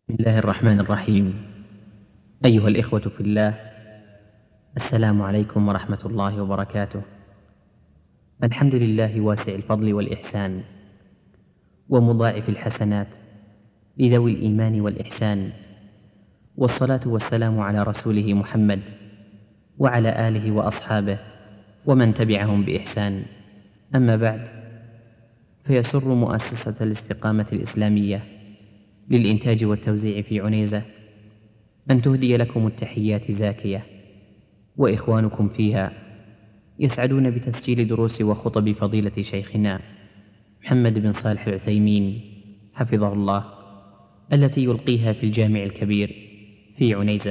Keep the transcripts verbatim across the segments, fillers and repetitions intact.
بسم الله الرحمن الرحيم. أيها الإخوة في الله، السلام عليكم ورحمة الله وبركاته. الحمد لله واسع الفضل والإحسان ومضاعف الحسنات لذوي الإيمان والإحسان، والصلاة والسلام على رسوله محمد وعلى آله وأصحابه ومن تبعهم بإحسان. أما بعد، فيسر مؤسسة الاستقامة الإسلامية للإنتاج والتوزيع في عنيزة أن تهدي لكم التحيات زاكية، وإخوانكم فيها يسعدون بتسجيل دروس وخطب فضيلة شيخنا محمد بن صالح العثيمين حفظه الله، التي يلقيها في الجامع الكبير في عنيزة.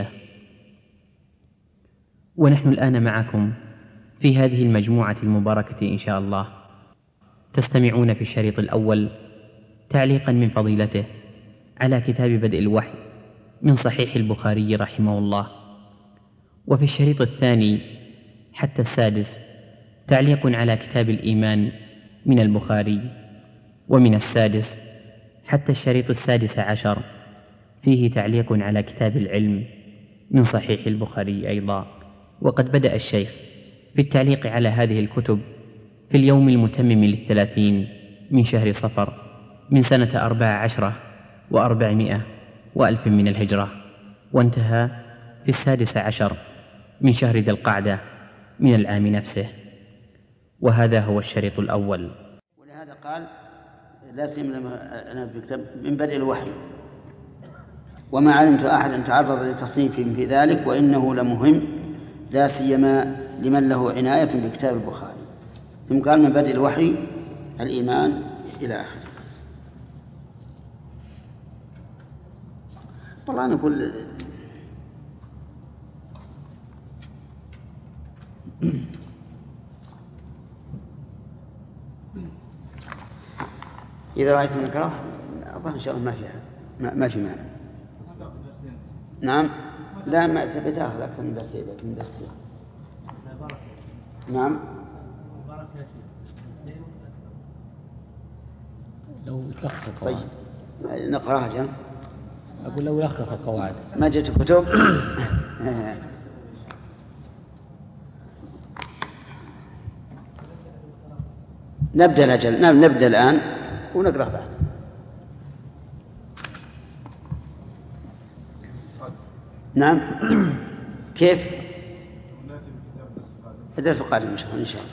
ونحن الآن معكم في هذه المجموعة المباركة إن شاء الله، تستمعون في الشريط الأول تعليقا من فضيلته على كتاب بدء الوحي من صحيح البخاري رحمه الله، وفي الشريط الثاني حتى السادس تعليق على كتاب الإيمان من البخاري، ومن السادس حتى الشريط السادس عشر فيه تعليق على كتاب العلم من صحيح البخاري أيضا. وقد بدأ الشيخ في التعليق على هذه الكتب في اليوم المتمم للثلاثين من شهر صفر من سنة أربع عشرة وأربعمائة وألف من الهجرة، وانتهى في السادس عشر من شهر ذي القعدة من العام نفسه، وهذا هو الشريط الأول. ولهذا قال لا سيما أنا في كتاب من بدء الوحي، وما علمت أحدا تعرض لتصنيف في ذلك وإنه لمهم لا سيما لمن له عناية بكتاب البخاري. ثم قال من بدء الوحي الإيمان إلى آخره. والله أنا أقول إذا رأيت من الكراهة أظن إن شاء الله ما فيها ما, ما في معنى. نعم، لا ما بتأخذ أكثر من درسين لكن بس نعم. لو تلخص القواعد. طيب نقراها جن. أقول لو يلخص القواعد. ما جئت كتب. نبدأ الأجل نبدأ الآن ونقرأ بعد. نعم. كيف؟ الدرس القادم إن شاء الله. إن شاء الله.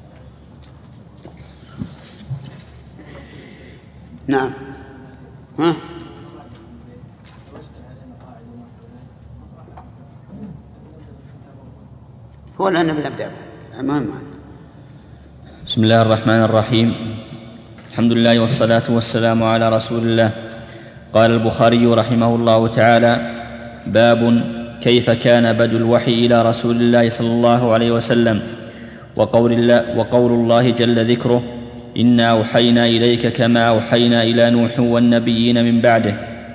نعم. ها؟ هو الآن بنبدأ. المهم. بسم الله الرحمن الرحيم. الحمد لله والصلاة والسلام على رسول الله. قال البخاري رحمه الله تعالى: باب كيف كان بدء الوحي إلى رسول الله صلى الله عليه وسلم، وقول الله, وقول الله جل ذكره: إنا أوحينا إليك كما أوحينا إلى نوح والنبيين من بعده.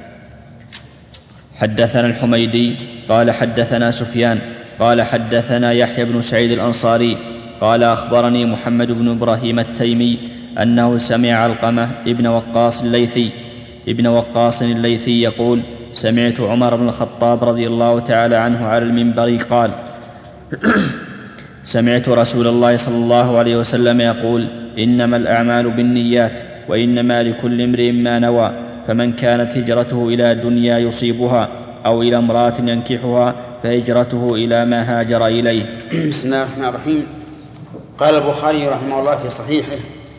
حدثنا الحميدي قال حدثنا سفيان قال حدثنا يحيى بن سعيد الأنصاري قال أخبرني محمد بن إبراهيم التيمي أنه سمع علقمة ابن وقاص الليثي ابن وقاص الليثي يقول: سمعت عمر بن الخطاب رضي الله تعالى عنه على المنبر قال: سمعت رسول الله صلى الله عليه وسلم يقول: إنما الأعمال بالنيات وإنما لكل امرئ ما نوى، فمن كانت هجرته إلى دنيا يصيبها أو إلى امرأة ينكحها فهجرته إلى ما هاجر إليه. بسم الله الرحمن الرحيم. قال البخاري رحمه الله في صحيحه: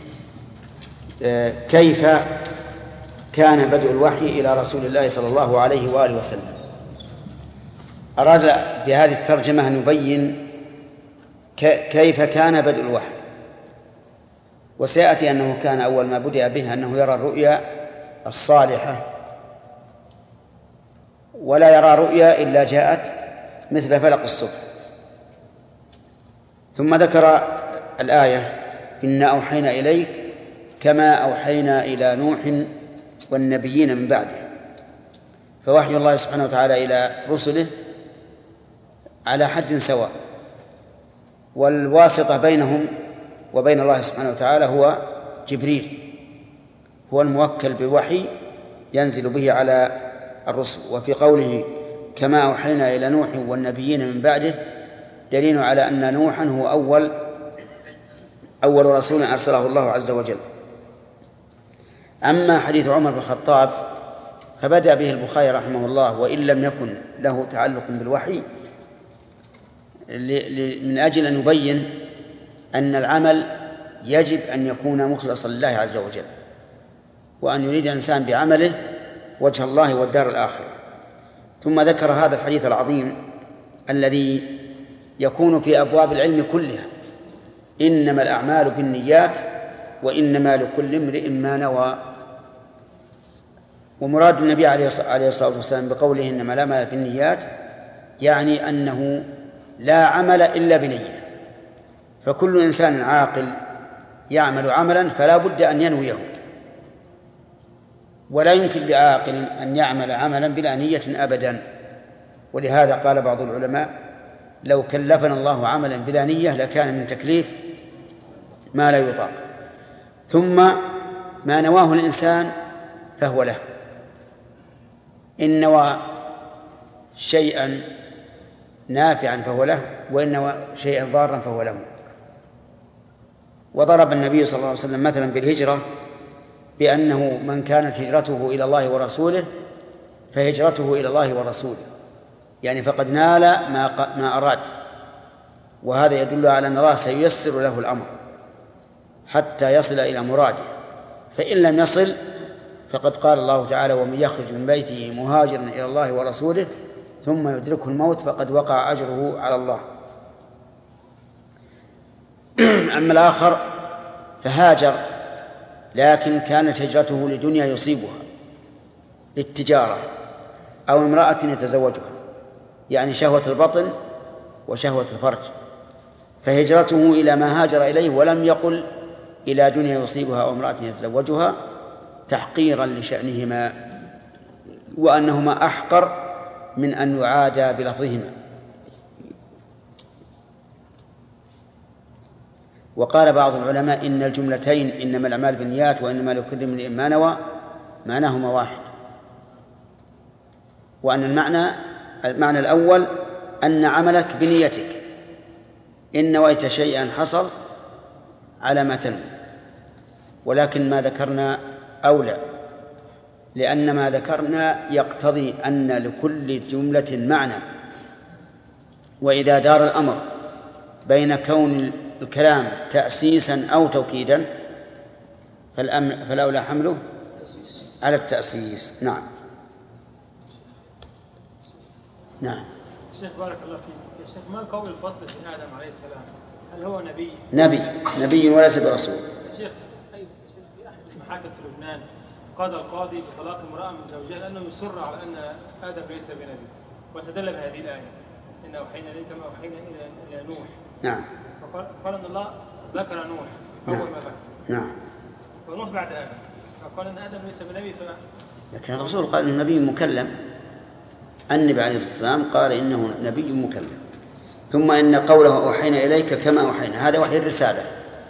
كيف كان بدء الوحي إلى رسول الله صلى الله عليه وآله وسلم. أراد بهذه الترجمة أن يبين كيف كان بدء الوحي، وسيأتي أنه كان أول ما بدأ به أنه يرى الرؤيا الصالحة، ولا يرى رؤيا إلا جاءت مثل فلق الصبح. ثم ذكر الآية: إنا أوحينا إليك كما أوحينا إلى نوح والنبيين من بعده. فوحي الله سبحانه وتعالى إلى رسله على حد سواء، والواسطة بينهم وبين الله سبحانه وتعالى هو جبريل، هو الموكل بالوحي ينزل به على الرسل. وفي قوله كما أوحينا إلى نوح والنبيين من بعده دليل على أن نوحا هو أول أول رسول أرسله الله عز وجل. أما حديث عمر بن الخطاب فبدأ به البخاري رحمه الله وإن لم يكن له تعلق بالوحي من أجل أن يبين أن العمل يجب أن يكون مخلصا لله عز وجل، وأن يريد الإنسان بعمله وجه الله والدار الآخرة. ثم ذكر هذا الحديث العظيم الذي يكون في أبواب العلم كلها: إنما الأعمال بالنيات وإنما لكل امرئ ما نوى. ومراد النبي عليه الصلاة والسلام بقوله إنما الأعمال بالنيات يعني أنه لا عمل إلا بنية، فكل إنسان عاقل يعمل عملا فلا بد أن ينويه، ولا يمكن لعاقل أن يعمل عملا بلا نية أبدا. ولهذا قال بعض العلماء: لو كلفنا الله عملا بلا نية لكان من تكليف ما لا يطاق. ثم ما نواه الإنسان فهو له، إن نوى شيئا نافعا فهو له، وإن نوى شيئا ضارا فهو له. وضرب النبي صلى الله عليه وسلم مثلا بالهجرة بأنه من كانت هجرته إلى الله ورسوله فهجرته إلى الله ورسوله، يعني فقد نال ما ما أراد. وهذا يدل على أن الله سييسر له الأمر حتى يصل إلى مراده، فإن لم يصل فقد قال الله تعالى: ومن يخرج من بيته مهاجرا إلى الله ورسوله ثم يدركه الموت فقد وقع أجره على الله. أما الآخر فهاجر لكن كانت هجرته لدنيا يصيبها، للتجارة، أو امرأة يتزوجها، يعني شهوة البطن وشهوة الفرج، فهجرته إلى ما هاجر إليه، ولم يقل إلى دنيا يصيبها أو امرأة يتزوجها تحقيرا لشأنهما، وأنهما أحقر من أن يعادى بلفظهما. وقال بعض العلماء إن الجملتين إنما الأعمال بالنيات وإنما لكل امرئ ما نوى معناهما واحد، وأن المعنى المعنى الأول أن عملك بنيتك، إن نويت شيئا حصل على ما تنوي، ولكن ما ذكرنا أولى، لأن ما ذكرنا يقتضي أن لكل جملة معنى. وإذا دار الأمر بين كون الكلام تأسيسا أو توكيدا فالأولى حمله على التأسيس. نعم نعم. شيخ بارك الله فيك. يا شيخ، ما قول الفصل في آدم عليه السلام؟ هل هو نبي؟ نبي نبي وليس برسول. يا شيخ، أيوة يا شيخ، في أحد المحاكم في لبنان قضى القاضي بطلاق امرأة من زوجها لأنه يصر على أن آدم ليس بنبي، واستدل بهذه الآية: إن أوحينا إليك كما أوحينا إلى نوح. نعم. فقال أن الله ذكر نوح أول ما بعد. نعم. ونوح بعد آدم، فقال أن آدم ليس بنبي. ف... لكن الرسول قال النبي مكلم، النبي عليه الصلاة والسلام قال إنه نبي مكلم. ثم إن قوله أوحينا إليك كما أوحينا هذا وحي الرسالة،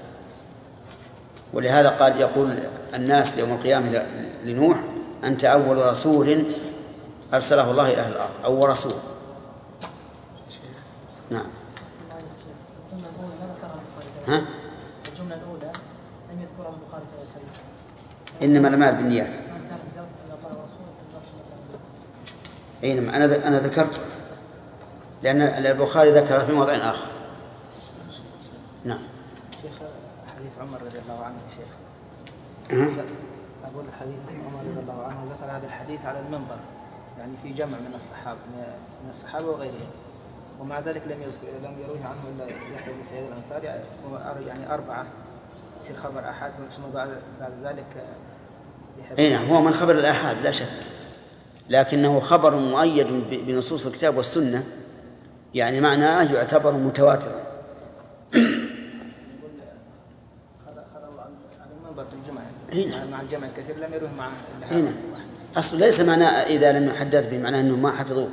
ولهذا قال يقول الناس يوم القيامة لنوح: أنت أول رسول أرسله الله إلى أهل الأرض، أول رسول. نعم. ها؟ الجملة الأولى لم يذكرها البخاري في الحديث. إنما الأعمال بالنيات. أي نعم، أنا أنا ذكرت لأن البخاري ذكر في موضع آخر. نعم. شيخ، حديث عمر رضي الله عنه يا شيخ. أه؟ أقول حديث عمر رضي الله عنه ذكر هذا الحديث على المنبر، يعني في جمع من الصحابة من الصحابة وغيرهم، ومع ذلك لم يذكر لم يرويه عنه إلا يحيى بن سعيد الأنصاري، يعني أربعة يصير خبر أحد، ثم بعد بعد ذلك. أي نعم، هو من خبر الآحاد لا شك، لكنه خبر مؤيد بنصوص الكتاب والسنة، يعني معناه يعتبر متواترا. هنا مع الجمع الكثير لم يروه مع هنا أصل ليس معناه إذا لم يحدث به معناه أنه ما حفظوه.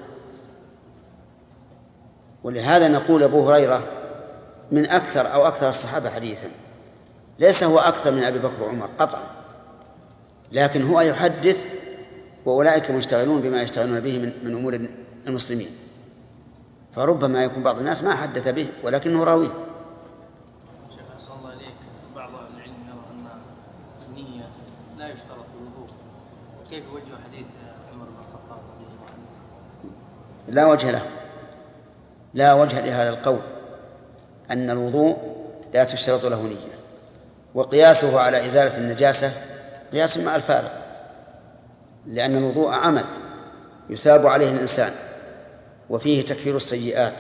ولهذا نقول أبو هريرة من أكثر أو أكثر الصحابة حديثا، ليس هو أكثر من أبي بكر وعمر قطعا، لكن هو يحدث وأولئك مشتغلون بما يشتغلون به من, من أمور المسلمين، فربما يكون بعض الناس ما حدث به ولكنه راويه. شيخ أحسن الله إليك، بعض العلم يرى أن النية لا يشترط في الوضوء، كيف يوجه حديث عمر بن الخطاب رضي الله عنه؟ لا وجه له، لا وجه لهذا القول أن الوضوء لا تشترط له نية، وقياسه على إزالة النجاسة قياس مع الفارق، لأن الوضوء عمل يثاب عليه الإنسان وفيه تكفير السيئات،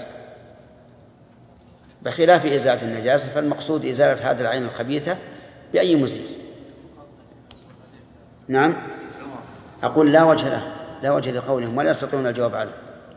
بخلاف إزالة النجاسة فالمقصود إزالة هذه العين الخبيثة بأي مزيل. نعم، أقول لا وجه له، لا وجه لقولهم ولا يستطيعون الجواب عليه.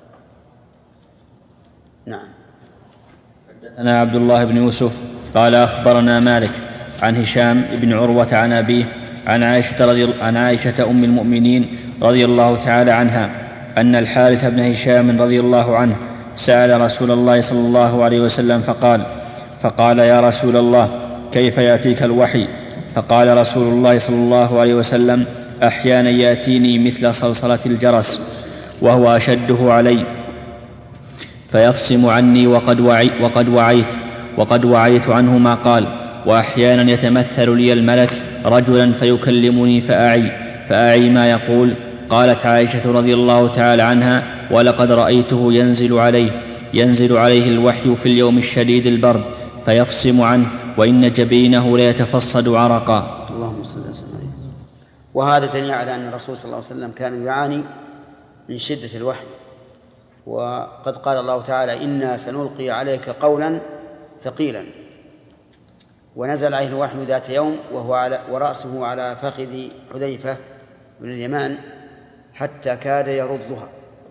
نعم. أنا عبد الله بن يوسف قال أخبرنا مالك عن هشام بن عروة عن أبيه عن عائشة, رضي عن عائشة أم المؤمنين رضي الله تعالى عنها أن الحارث بن هشام رضي الله عنه سأل رسول الله صلى الله عليه وسلم فقال فقال يا رسول الله كيف يأتيك الوحي؟ فقال رسول الله صلى الله عليه وسلم أحيانا يأتيني مثل صلصلة الجرس وهو أشده علي فيفصم عني وقد, وعي وقد وعيت وقد وعيت عنه ما قال، وأحيانا يتمثل لي الملك رجلا فيكلمني فأعي فأعي ما يقول. قالت عائشة رضي الله تعالى عنها ولقد رأيته ينزل عليه ينزل عليه الوحي في اليوم الشديد البرد فيفصم عنه وإن جبينه ليتفصد عرقا. اللهم صل وسلم. وهذا دليل على أن الرسول صلى الله عليه وسلم كان يعاني من شدة الوحي، وقد قال الله تعالى إنا سنلقي عليك قولا ثقيلا، ونزل عليه الوحي ذات يوم وهو على ورأسه على فخذ حذيفة بن اليمان حتى كاد يرضها.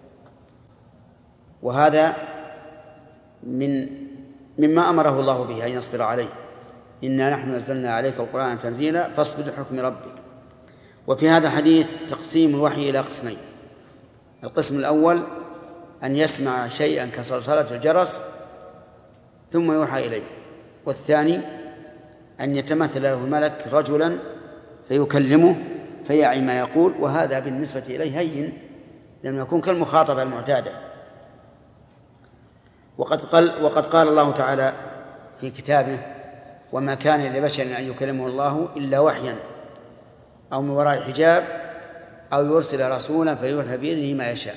وهذا من مما أمره الله به أن يصبر عليه، إنا نحن نزلنا عليك القرآن تنزيلا فاصبر لحكم ربك. وفي هذا الحديث تقسيم الوحي إلى قسمين: القسم الأول أن يسمع شيئا كصلصلة الجرس ثم يوحى إليه، والثاني أن يتمثل له الملك رجلا فيكلمه فيعي ما يقول، وهذا بالنسبة إليه هين لم يكن كالمخاطبة المعتادة. وقد قال, وقد قال الله تعالى في كتابه وما كان لبشر أن يكلمه الله إلا وحيا أو من وراء حجاب أو يرسل رسولا فيوحى بإذنه ما يشاء.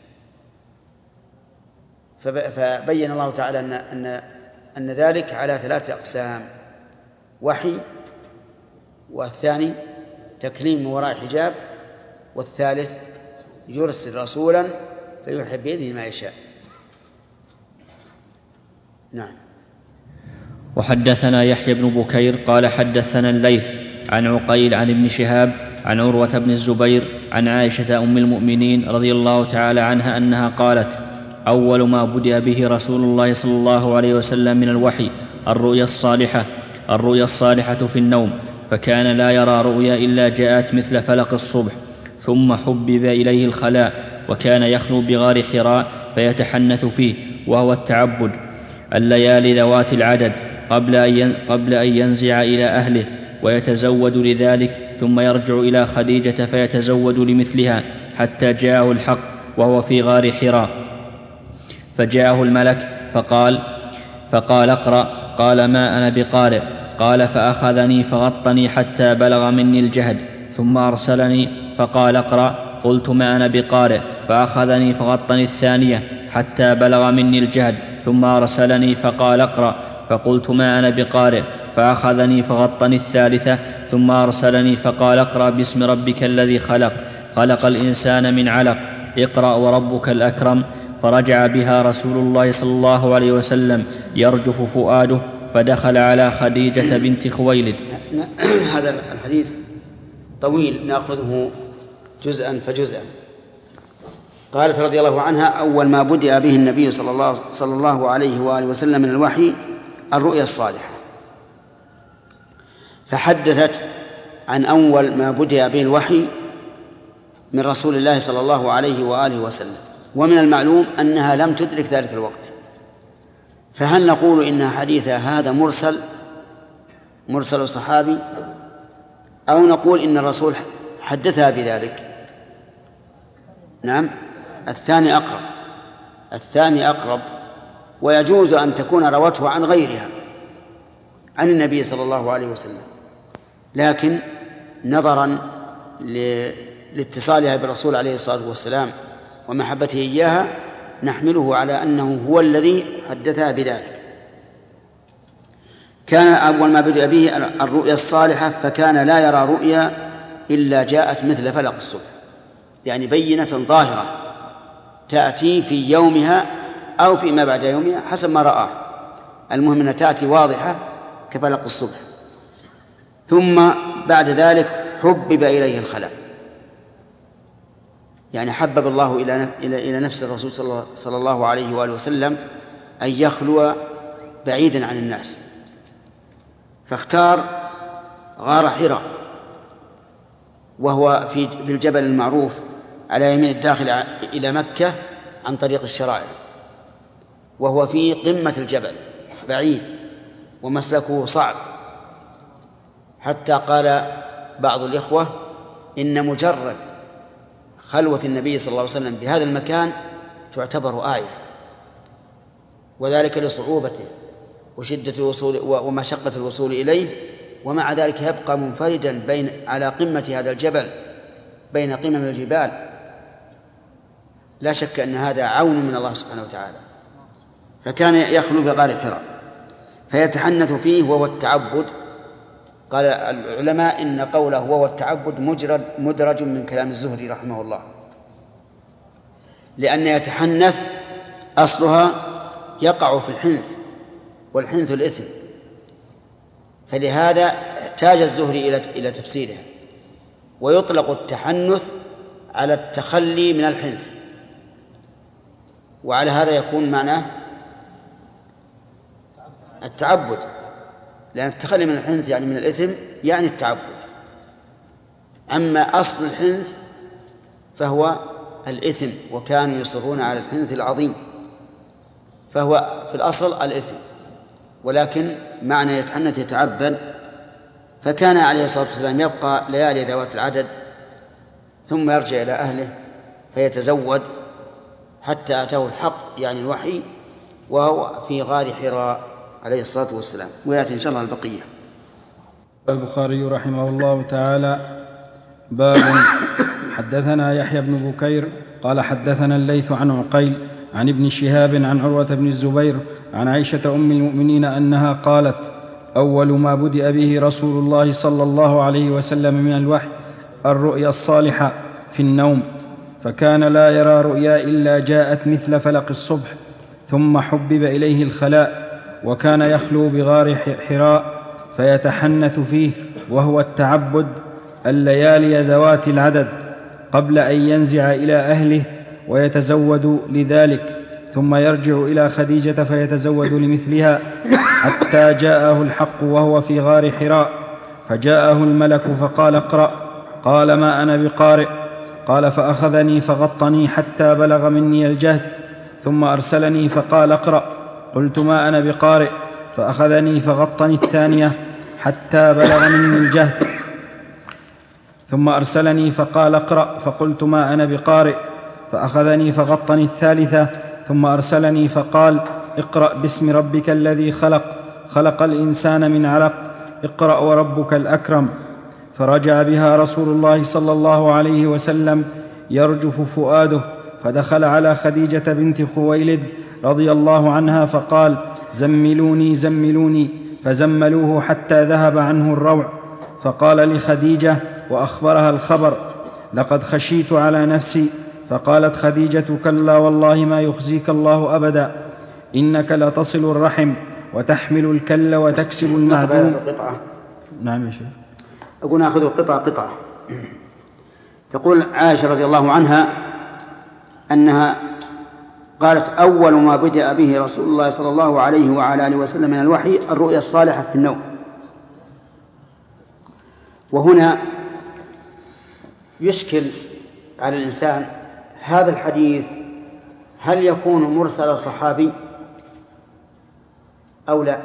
فبين الله تعالى أن, أن, أن ذلك على ثلاثة أقسام: وحي، والثاني تكليم من وراء حجاب، والثالث يرسل رسولا فيوحي بإذنه ما يشاء. نعم. وحدثنا يحيى بن بكير قال حدثنا الليث عن عقيل عن ابن شهاب عن عروة بن الزبير عن عائشة أم المؤمنين رضي الله تعالى عنها أنها قالت: أول ما بدأ به رسول الله صلى الله عليه وسلم من الوحي الرؤيا الصالحة الرؤيا الصالحة في النوم، فكان لا يرى رؤيا إلا جاءت مثل فلق الصبح، ثم حبب إليه الخلاء، وكان يخلو بغار حراء فيتحنث فيه، وهو التعبد الليالي ذوات العدد قبل أن قبل أن ينزع إلى أهله ويتزود لذلك، ثم يرجع إلى خديجة فيتزود لمثلها حتى جاءه الحق وهو في غار حراء، فجاءه الملك فقال فقال اقرأ، قال ما أنا بقارئ، قال فأخذني فغطني حتى بلغ مني الجهد، ثم أرسلني فقال اقرأ، قلت ما أنا بقارئ، فأخذني فغطني الثانية حتى بلغ مني الجهد، ثم أرسلني فقال اقرأ، فقلت ما أنا بقارئ، فأخذني فغطني الثالثة، ثم أرسلني فقال اقرأ باسم ربك الذي خلق خلق الإنسان من علق، اقرأ وربك الأكرم. فرجع بها رسول الله صلى الله عليه وسلم يرجف فؤاده، فدخل على خديجة بنت خويلد. هذا الحديث طويل نأخذه جزءا فجزءا. قالت رضي الله عنها: أول ما بدأ به النبي صلى الله, صلى الله عليه وآله وسلم من الوحي الرؤيا الصالحة، فحدثت عن أول ما بدأ به الوحي من رسول الله صلى الله عليه وآله وسلم، ومن المعلوم أنها لم تدرك ذلك الوقت. فهل نقول إن حديثها هذا مرسل مرسل الصحابي، أو نقول إن الرسول حدثها بذلك؟ نعم الثاني أقرب الثاني أقرب ويجوز أن تكون روته عن غيرها عن النبي صلى الله عليه وسلم، لكن نظرا لاتصالها بالرسول عليه الصلاة والسلام ومحبته إياها نحمله على أنه هو الذي حدثها بذلك. كان أول ما بدأ به الرؤيا الصالحة، فكان لا يرى رؤيا إلا جاءت مثل فلق الصبح، يعني بينة ظاهرة تأتي في يومها أو فيما بعد يومها حسب ما رآه، المهم أنها تأتي واضحة كفلق الصبح. ثم بعد ذلك حبب إليه الخلاء، يعني حبب الله إلى إلى نفس الرسول صلى الله عليه وآله وسلم أن يخلو بعيدا عن الناس، فاختار غار حراء، وهو في الجبل المعروف على يمين الداخل إلى مكة عن طريق الشرائع، وهو في قمة الجبل بعيد ومسلكه صعب، حتى قال بعض الإخوة إن مجرد خلوة النبي صلى الله عليه وسلم بهذا المكان تعتبر آية، وذلك لصعوبته وشدة الوصول ومشقة الوصول إليه، ومع ذلك يبقى منفردا بين على قمة هذا الجبل بين قمم الجبال. لا شك أن هذا عون من الله سبحانه وتعالى. فكان يخلو بغار حراء فيتحنث فيه وهو التعبد. قال العلماء إن قوله وهو التعبد مجرد مدرج من كلام الزهري رحمه الله، لأن يتحنث أصلها يقع في الحنث، والحنث الإثم، فلهذا احتاج الزهري إلى إلى تفسيرها. ويطلق التحنث على التخلي من الحنث، وعلى هذا يكون معناه التعبد، لأن التخلي من الحنث يعني من الإثم يعني التعبد. أما أصل الحنث فهو الإثم، وكانوا يصرون على الحنث العظيم، فهو في الأصل الإثم، ولكن معنى يتحنث يتعبد. فكان عليه الصلاة والسلام يبقى ليالي ذوات العدد ثم يرجع إلى أهله فيتزود حتى أتاه الحق يعني الوحي، وهو في غار حراء عليه الصلاة والسلام. ويأتي إن شاء الله البقية. البخاري رحمه الله تعالى: باب حدثنا يحيى بن بكير قال حدثنا الليث عن عقيل عن ابن شهاب عن عروة بن الزبير عن عائشة أم المؤمنين أنها قالت: أول ما بدأ به رسول الله صلى الله عليه وسلم من الوحي الرؤيا الصالحة في النوم، فكان لا يرى رؤيا إلا جاءت مثل فلق الصبح، ثم حبب إليه الخلاء، وكان يخلو بغار حراء فيتحنث فيه وهو التعبد الليالي ذوات العدد قبل أن ينزع إلى أهله ويتزود لذلك، ثم يرجع إلى خديجة فيتزود لمثلها، حتى جاءه الحق وهو في غار حراء، فجاءه الملك فقال: اقرأ. قال: ما أنا بقارئ. قال: فأخذني فغطني حتى بلغ مني الجهد، ثم أرسلني فقال: اقرأ. قلت: ما أنا بقارئ. فأخذني فغطني الثانية حتى بلغ مني الجهد، ثم أرسلني فقال: اقرأ. فقلت: ما أنا بقارئ. فأخذني فغطني الثالثة، ثم أرسلني فقال: اقرأ باسم ربك الذي خلق خلق الإنسان من علق اقرأ وربك الأكرم. فرجع بها رسول الله صلى الله عليه وسلم يرجف فؤاده، فدخل على خديجة بنت خويلد رضي الله عنها فقال: زملوني زملوني، فزملوه حتى ذهب عنه الروع. فقال لخديجة وأخبرها الخبر: لقد خشيت على نفسي. فقالت خديجة: كلا والله ما يخزيك الله أبدا، إنك لتصل الرحم وتحمل الكل وتكسب المعدوم. نعم يا شيخ. أقول نأخذ قطعة قطعة. تقول عائشة رضي الله عنها أنها قالت: أول ما بدأ به رسول الله صلى الله عليه وعلى آله وسلم من الوحي الرؤيا الصالحة في النوم. وهنا يشكل على الإنسان هذا الحديث هل يكون مرسل صحابي أو لا؟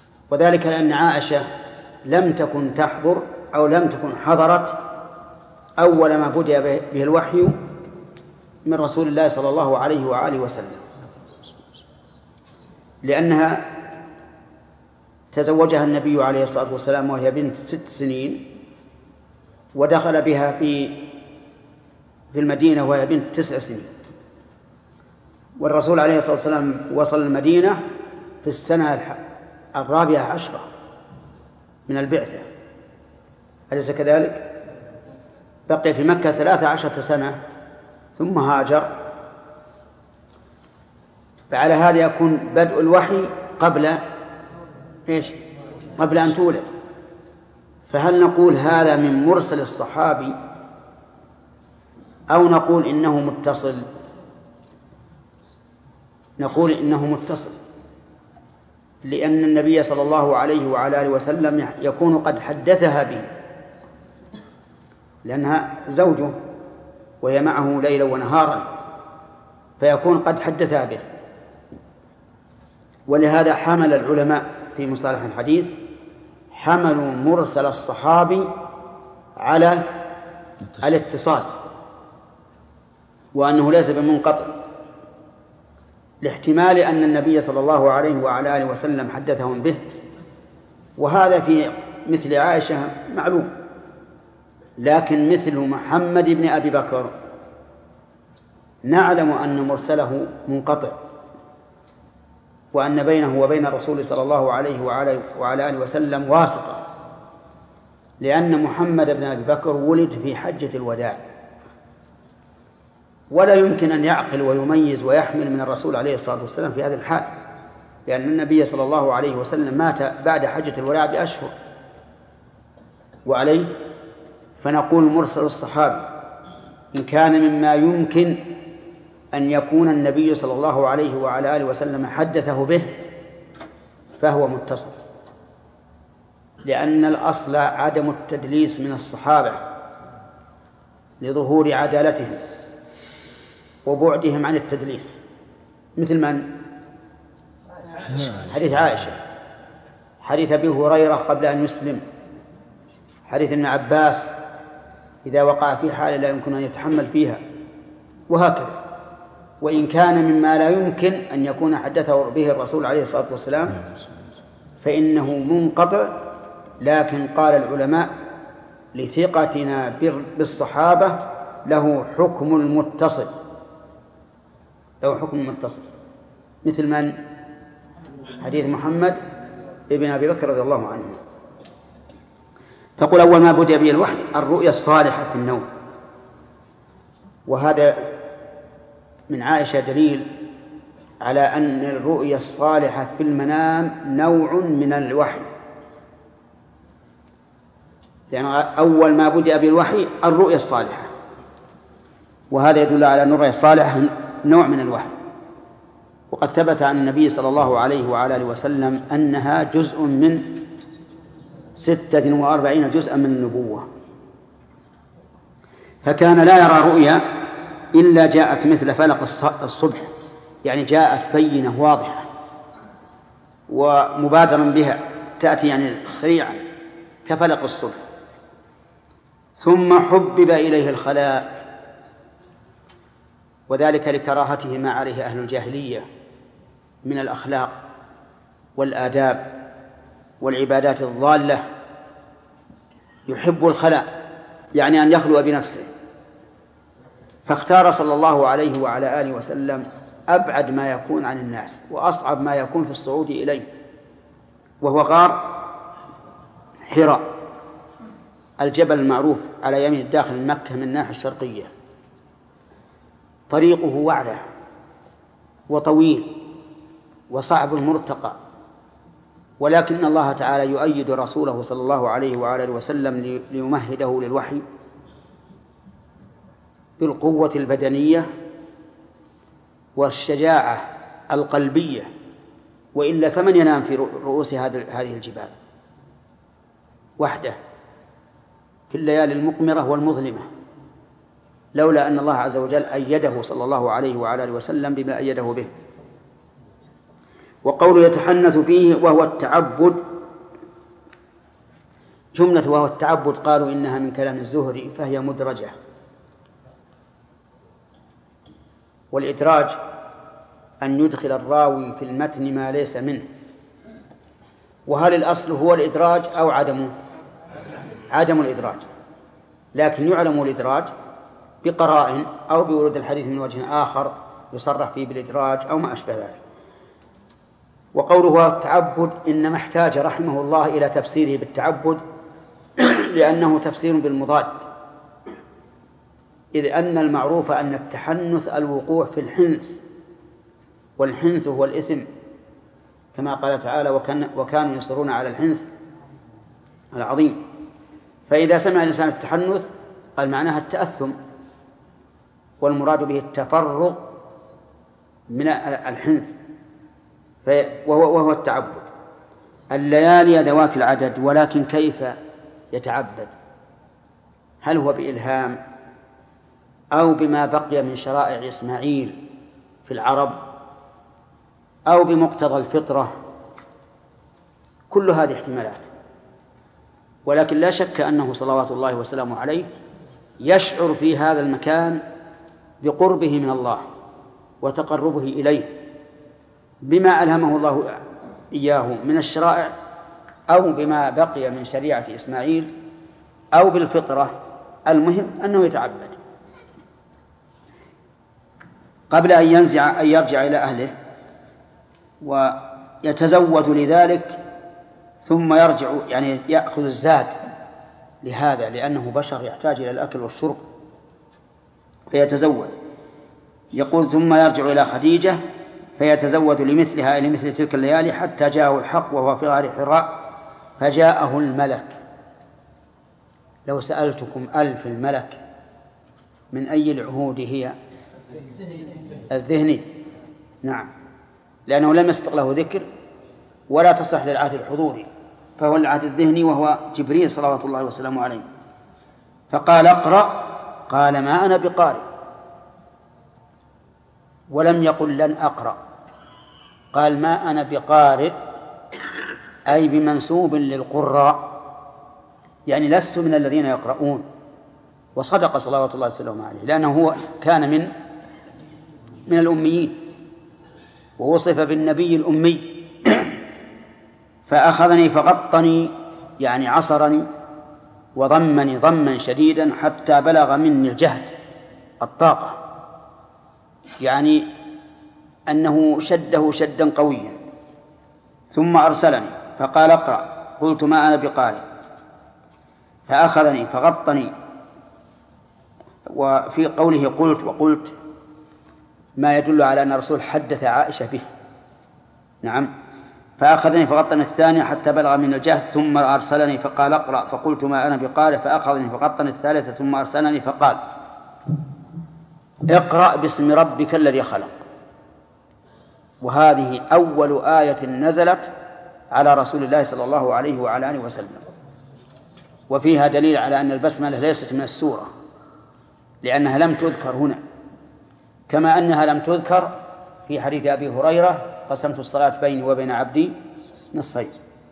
وذلك لأن عائشة لم تكن تحضر أو لم تكن حضرت أول ما بدأ به الوحي من رسول الله صلى الله عليه وآله وسلم، لأنها تزوجها النبي عليه الصلاة والسلام وهي بنت ست سنين، ودخل بها في في المدينة وهي بنت تسع سنين، والرسول عليه الصلاة والسلام وصل المدينة في السنة الرابعة عشرة من البعثة، أليس كذلك؟ بقي في مكة ثلاثة عشرة سنة ثم هاجر. فعلى هذا يكون بدء الوحي قبل إيش؟ قبل أن تولد. فهل نقول هذا من مرسل الصحابي أو نقول إنه متصل؟ نقول إنه متصل، لأن النبي صلى الله عليه وعلى آله وسلم يكون قد حدثها به، لأنها زوجه وهي معه ليلا ونهارا، فيكون قد حدثها به. ولهذا حمل العلماء في مصطلح الحديث حملوا مرسل الصحابي على الاتصال، وأنه ليس بمنقطع، لاحتمال أن النبي صلى الله عليه وعلى آله وسلم حدثهم به. وهذا في مثل عائشة معلوم، لكن مثل محمد بن أبي بكر نعلم أن مرسله منقطع، وأن بينه وبين الرسول صلى الله عليه وعلى آله وسلم واسطة، لأن محمد بن أبي بكر ولد في حجة الوداع، ولا يمكن أن يعقل ويميز ويحمل من الرسول عليه الصلاة والسلام في هذا الحال، لأن النبي صلى الله عليه وسلم مات بعد حجة الوداع بأشهر. وعليه فنقول مرسل الصحابي إن كان مما يمكن أن يكون النبي صلى الله عليه وعلى آله وسلم حدثه به فهو متصل، لأن الأصل عدم التدليس من الصحابة لظهور عدالتهم وبعدهم عن التدليس، مثل من؟ حديث عائشة، حديث أبي هريرة قبل أن يسلم، حديث ابن عباس إذا وقع في حال لا يمكن أن يتحمل فيها، وهكذا. وإن كان مما لا يمكن أن يكون حدثه به الرسول عليه الصلاة والسلام فإنه منقطع، لكن قال العلماء لثقتنا بالصحابة له حكم المتصل، له حكم المتصل، مثل من؟ حديث محمد ابن أبي بكر رضي الله عنه. تقول أول ما بدأ به الوحي الرؤيا الصالحة في النوم، وهذا من عائشة دليل على أن الرؤيا الصالحة في المنام نوع من الوحي، لأن أول ما بدأ به الوحي الرؤيا الصالحة، وهذا يدل على أن الرؤيا الصالحة نوع من الوحي. وقد ثبت عن النبي صلى الله عليه وعلى آله وسلم أنها جزء من ستة وأربعين جزءا من النبوة، فكان لا يرى رؤيا إلا جاءت مثل فلق الصبح، يعني جاءت بينة واضحة ومبادرا بها، تأتي يعني سريعا كفلق الصبح. ثم حبب إليه الخلاء، وذلك لكراهته ما عليه أهل الجاهلية من الأخلاق والآداب والعبادات الضالة، يحب الخلاء يعني أن يخلو بنفسه، فاختار صلى الله عليه وعلى آله وسلم أبعد ما يكون عن الناس وأصعب ما يكون في الصعود إليه، وهو غار حراء، الجبل المعروف على يمين داخل مكة من الناحية الشرقية، طريقه وعرة وطويل وصعب المرتقى، ولكن الله تعالى يؤيد رسوله صلى الله عليه وعلى آله وسلم ليمهده للوحي بالقوة البدنية والشجاعة القلبية، وإلا فمن ينام في رؤوس هذه الجبال وحده في الليالي المقمرة والمظلمة، لولا أن الله عز وجل أيده صلى الله عليه وعلى آله وسلم بما أيده به. وقوله يتحنث فيه وهو التعبد جملة وهو التعبد قالوا إنها من كلام الزهري فهي مدرجة. والإدراج أن يدخل الراوي في المتن ما ليس منه. وهل الأصل هو الإدراج أو عدمه؟ عدم الإدراج، لكن يعلم الإدراج بقرائن أو بورود الحديث من وجه آخر يصرح فيه بالإدراج أو ما أشبه ذلك. وقوله التعبد إنما احتاج رحمه الله إلى تفسيره بالتعبد لأنه تفسير بالمضاد، إذ أن المعروف أن التحنث الوقوع في الحنث، والحنث هو الإثم كما قال تعالى وكان وكانوا يصرون على الحنث العظيم. فإذا سمع الإنسان التحنث قال معناها التأثم، والمراد به التفرغ من الحنث وهو, وهو التعبد. الليالي ذوات العدد، ولكن كيف يتعبد؟ هل هو بإلهام أو بما بقي من شرائع إسماعيل في العرب أو بمقتضى الفطرة؟ كل هذه احتمالات، ولكن لا شك أنه صلوات الله وسلامه عليه يشعر في هذا المكان بقربه من الله وتقربه إليه بما ألهمه الله إياه من الشرائع أو بما بقي من شريعة إسماعيل أو بالفطرة. المهم أنه يتعبد قبل أن ينزع أن يرجع إلى أهله ويتزود لذلك، ثم يرجع يعني يأخذ الزاد لهذا لأنه بشر يحتاج إلى الأكل والشرب فيتزود. يقول ثم يرجع إلى خديجة فيتزود لمثلها لمثل تلك الليالي حتى جاءه الحق وهو في غار حراء فجاءه الملك. لو سألتكم ألف الملك من أي العهود هي؟ الذهني، نعم، لأنه لم يسبق له ذكر ولا تصح للعهد الحضوري، فهو العهد الذهني وهو جبريل صلوات الله وسلامه عليه. فقال اقرأ، قال ما أنا بقارئ، ولم يقل لن أقرأ، قال ما أنا بقارئ أي بمنسوب للقراء، يعني لست من الذين يقرؤون. وصدق صلوات الله وسلامه عليه، لأنه هو كان من من الأميين ووصف بالنبي الأمي. فأخذني فغطني يعني عصرني وضمني ضما شديدا حتى بلغ مني الجهد الطاقة، يعني أنه شده شدا قويا. ثم أرسلني فقال اقرأ، قلت ما أنا بقارئ، فأخذني فغطني. وفي قوله قلت وقلت ما يدل على أن الرسول حدث عائشة به، نعم. فأخذني فغطني الثانية حتى بلغ من الجهد، ثم أرسلني فقال اقرأ، فقلت ما أنا بقارئ، فأخذني فغطني الثالثة، ثم أرسلني فقال اقرأ باسم ربك الذي خلق. وهذه أول آية نزلت على رسول الله صلى الله عليه وعلى آله وسلم، وفيها دليل على أن البسملة ليست من السورة لأنها لم تذكر هنا، كما أنها لم تذكر في حديث أبي هريرة قسمت الصلاة بيني وبين عبدي نصفين.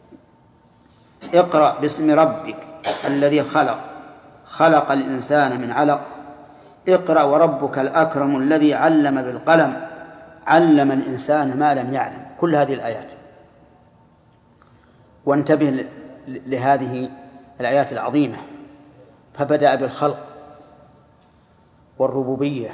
اقرأ باسم ربك الذي خلق، خلق الإنسان من علق، اقرأ وربك الأكرم الذي علم بالقلم، علم الإنسان ما لم يعلم. كل هذه الآيات. وانتبه لهذه الآيات العظيمة، فبدأ بالخلق والربوبية،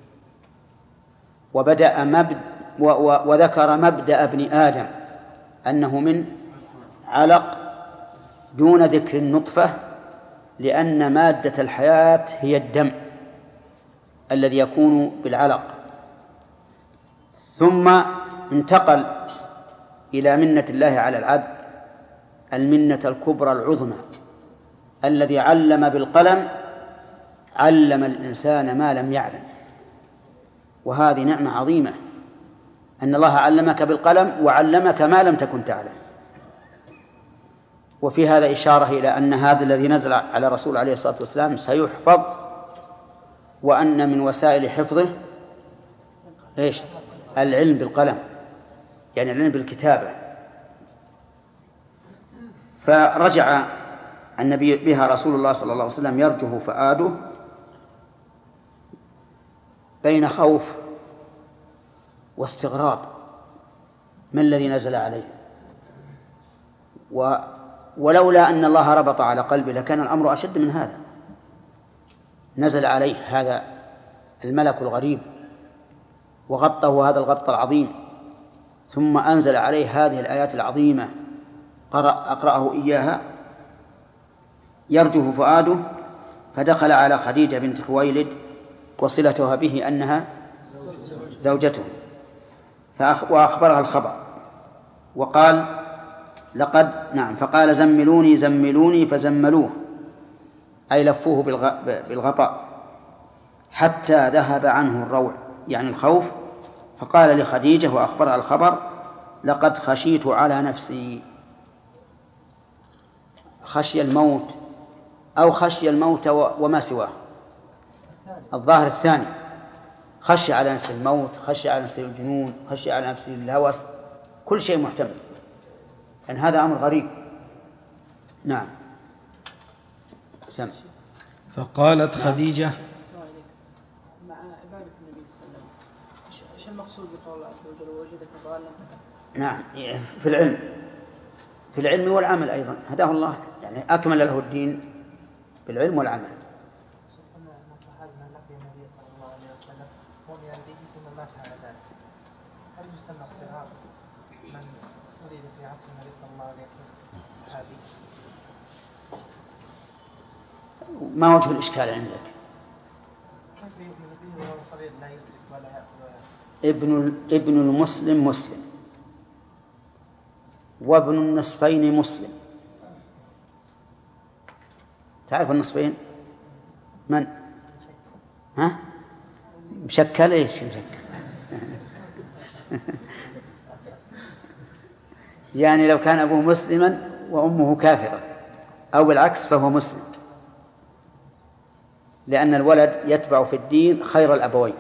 وبدأ مبدأ وذكر مبدأ ابن آدم أنه من علق دون ذكر النطفة، لأن مادة الحياة هي الدم الذي يكون بالعلق. ثم انتقل إلى منة الله على العبد، المنة الكبرى العظمى، الذي علم بالقلم، علم الإنسان ما لم يعلم. وهذه نعمة عظيمة أن الله علمك بالقلم وعلمك ما لم تكن تعلم. وفي هذا إشارة إلى أن هذا الذي نزل على الرسول عليه الصلاة والسلام سيحفظ، وأن من وسائل حفظه إيش؟ العلم بالقلم، يعني العلم بالكتابة. فرجع أن بها رسول الله صلى الله عليه وسلم يرجف فؤاده بين خوف واستغراب ما الذي نزل عليه، و ولولا أن الله ربط على قلبه لكان الأمر أشد من هذا. نزل عليه هذا الملك الغريب وغطه هذا الغط العظيم، ثم أنزل عليه هذه الآيات العظيمة قرأ أقرأه إياها يرجف فؤاده، فدخل على خديجة بنت خويلد وصلتها به أنها زوجته وأخبرها الخبر وقال لقد نعم فقال زملوني زملوني فزملوه، أي لفوه بالغطاء حتى ذهب عنه الروع يعني الخوف، فقال لخديجة وأخبرها الخبر لقد خشيت على نفسي. خشي الموت أو خشي الموت وما سواه، الظاهر الثاني، خشي على نفسه الموت، خشي على نفسه الجنون، خشي على نفسه الهوس، كل شيء محتمل، لأن يعني هذا أمر غريب. نعم. سمع. فقالت خديجة مع عبادة النبي صلى الله عليه وسلم ايش المقصود بقول الله عز وجل ووجدك ضالا؟ نعم، في العلم في العلم والعمل أيضا هداه الله، يعني أكمل له الدين بالعلم والعمل. شفنا أن الصحابة من لقي النبي صلى الله عليه وسلم رمي به ثم مات على ذلك، هل يسمى الصغار من ولد في عصر النبي صلى الله عليه وسلم صحابي؟ ما وجه الإشكال عندك؟ كيف يؤمن به وهو صغير لا يدرك ولا ابن ابن المسلم مسلم، وابن النصفين مسلم. تعرف النصفين من؟ ها؟ مشكل ايش مشكل؟ يعني لو كان أبوه مسلما وأمه كافرة أو بالعكس فهو مسلم، لأن الولد يتبع في الدين خير الأبوين،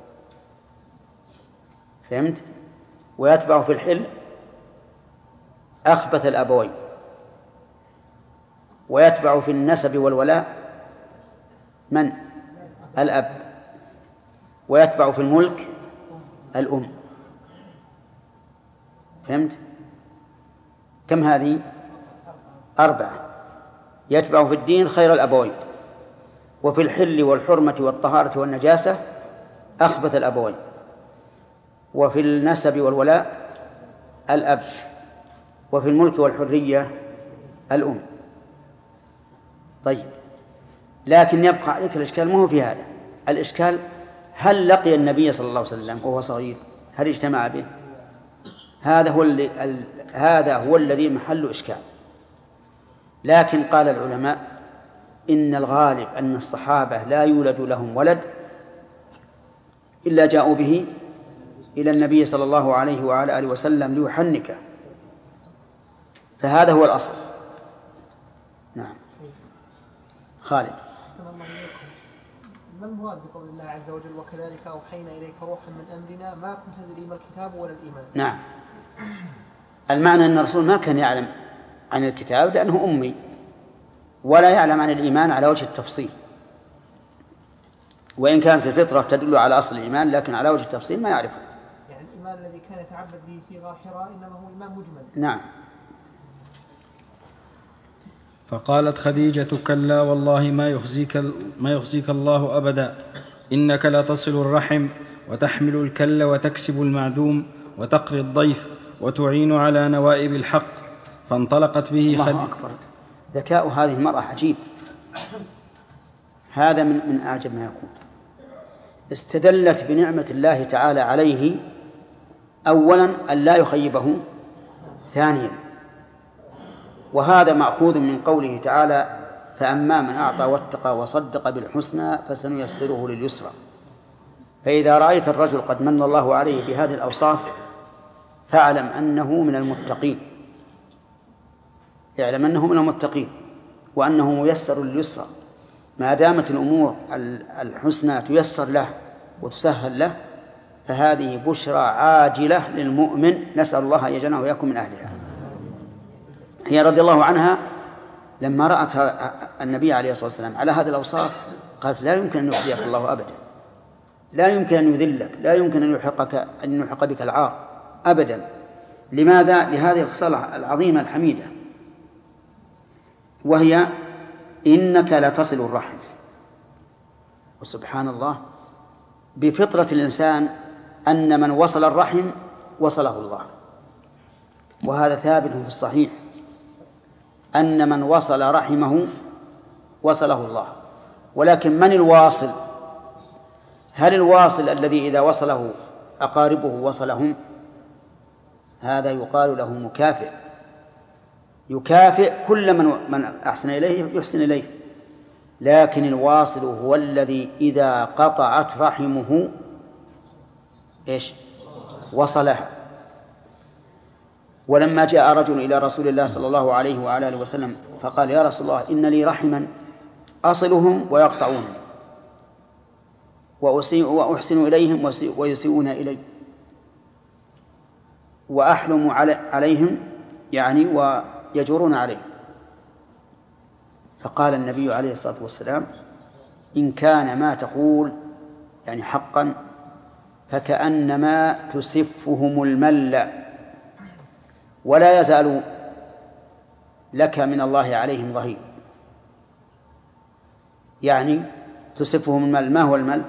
فهمت؟ ويتبع في الحل أخبث الأبوين، ويتبع في النسب والولاء من؟ الأب، ويتبع في الملك الأم. فهمت؟ كم هذه؟ أربعة. يتبع في الدين خير الأبوين، وفي الحل والحرمة والطهارة والنجاسة أخبث الأبوين، وفي النسب والولاء الأب، وفي الملك والحرية الأم. طيب، لكن يبقى عليك الإشكال، ما هو في هذا الإشكال، هل لقي النبي صلى الله عليه وسلم وهو صغير؟ هل اجتمع به؟ هذا هو اللي ال... هذا هو الذي محل إشكال. لكن قال العلماء إن الغالب أن الصحابة لا يولد لهم ولد إلا جاءوا به إلى النبي صلى الله عليه وعلى آله وسلم ليحنكه، فهذا هو الأصل. نعم. خالد. ما المراد بقول الله عز وجل وكذلك أوحينا إليك روحا من أمرنا ما كنت تدري ما الكتاب ولا الإيمان؟ نعم، المعنى أن الرسول ما كان يعلم عن الكتاب لأنه أمي، ولا يعلم عن الإيمان على وجه التفصيل، وإن كانت الفطرة تدل على أصل الإيمان لكن على وجه التفصيل ما يعرفه. يعني الإيمان الذي كان يتعبد به في غار حراء إنما هو إيمان مجمل. نعم. فقالت خديجة كلا والله ما يخزيك, ما يخزيك الله أبدا، إنك لتصل الرحم وتحمل الكل وتكسب المعدوم وتقري الضيف وتعين على نوائب الحق. فانطلقت به خديجة. الله أكبر، ذكاء هذه المرأة عجيب، هذا من, من أعجب ما يكون. استدلت بنعمة الله تعالى عليه أولا أن لا يخيبه، ثانيا وهذا مأخوذ من قوله تعالى فأما من أعطى واتقى وصدق بالحسنى فسنيسره لليسرى. فإذا رأيت الرجل قد من الله عليه بهذه الأوصاف فاعلم أنه من المتقين، اعلم أنه من المتقين وأنه ميسر لليسرى، ما دامت الأمور الحسنى تيسر له وتسهل له فهذه بشرى عاجلة للمؤمن، نسأل الله أن يجعلنا وإياكم من أهلها. هي رضي الله عنها لما رأت النبي عليه الصلاة والسلام على هذه الأوصاف قالت لا يمكن أن يخزيك الله أبدا، لا يمكن أن يذلك، لا يمكن أن يحقك أن يحق بك العار أبدا. لماذا؟ لهذه الخصال العظيمة الحميدة، وهي إنك لتصل الرحم. وسبحان الله، بفطرة الإنسان أن من وصل الرحم وصله الله، وهذا ثابت في الصحيح أن من وصل رحمه وصله الله. ولكن من الواصل؟ هل الواصل الذي إذا وصله أقاربه وصلهم؟ هذا يقال له مكافئ، يكافئ كل من من أحسن إليه يحسن إليه. لكن الواصل هو الذي إذا قطعت رحمه إيش؟ وصلها. ولما جاء رجل إلى رسول الله صلى الله عليه وعلى آله وسلم فقال يا رسول الله إن لي رحما أصلهم ويقطعونني وأحسن إليهم ويسيئون إلي وأحلم عليهم يعني ويجرون عليه. فقال النبي عليه الصلاة والسلام إن كان ما تقول يعني حقا فكأنما تسفهم المل ولا يزال لك من الله عليهم ظهير. يعني تسفهم المل، ما هو المل؟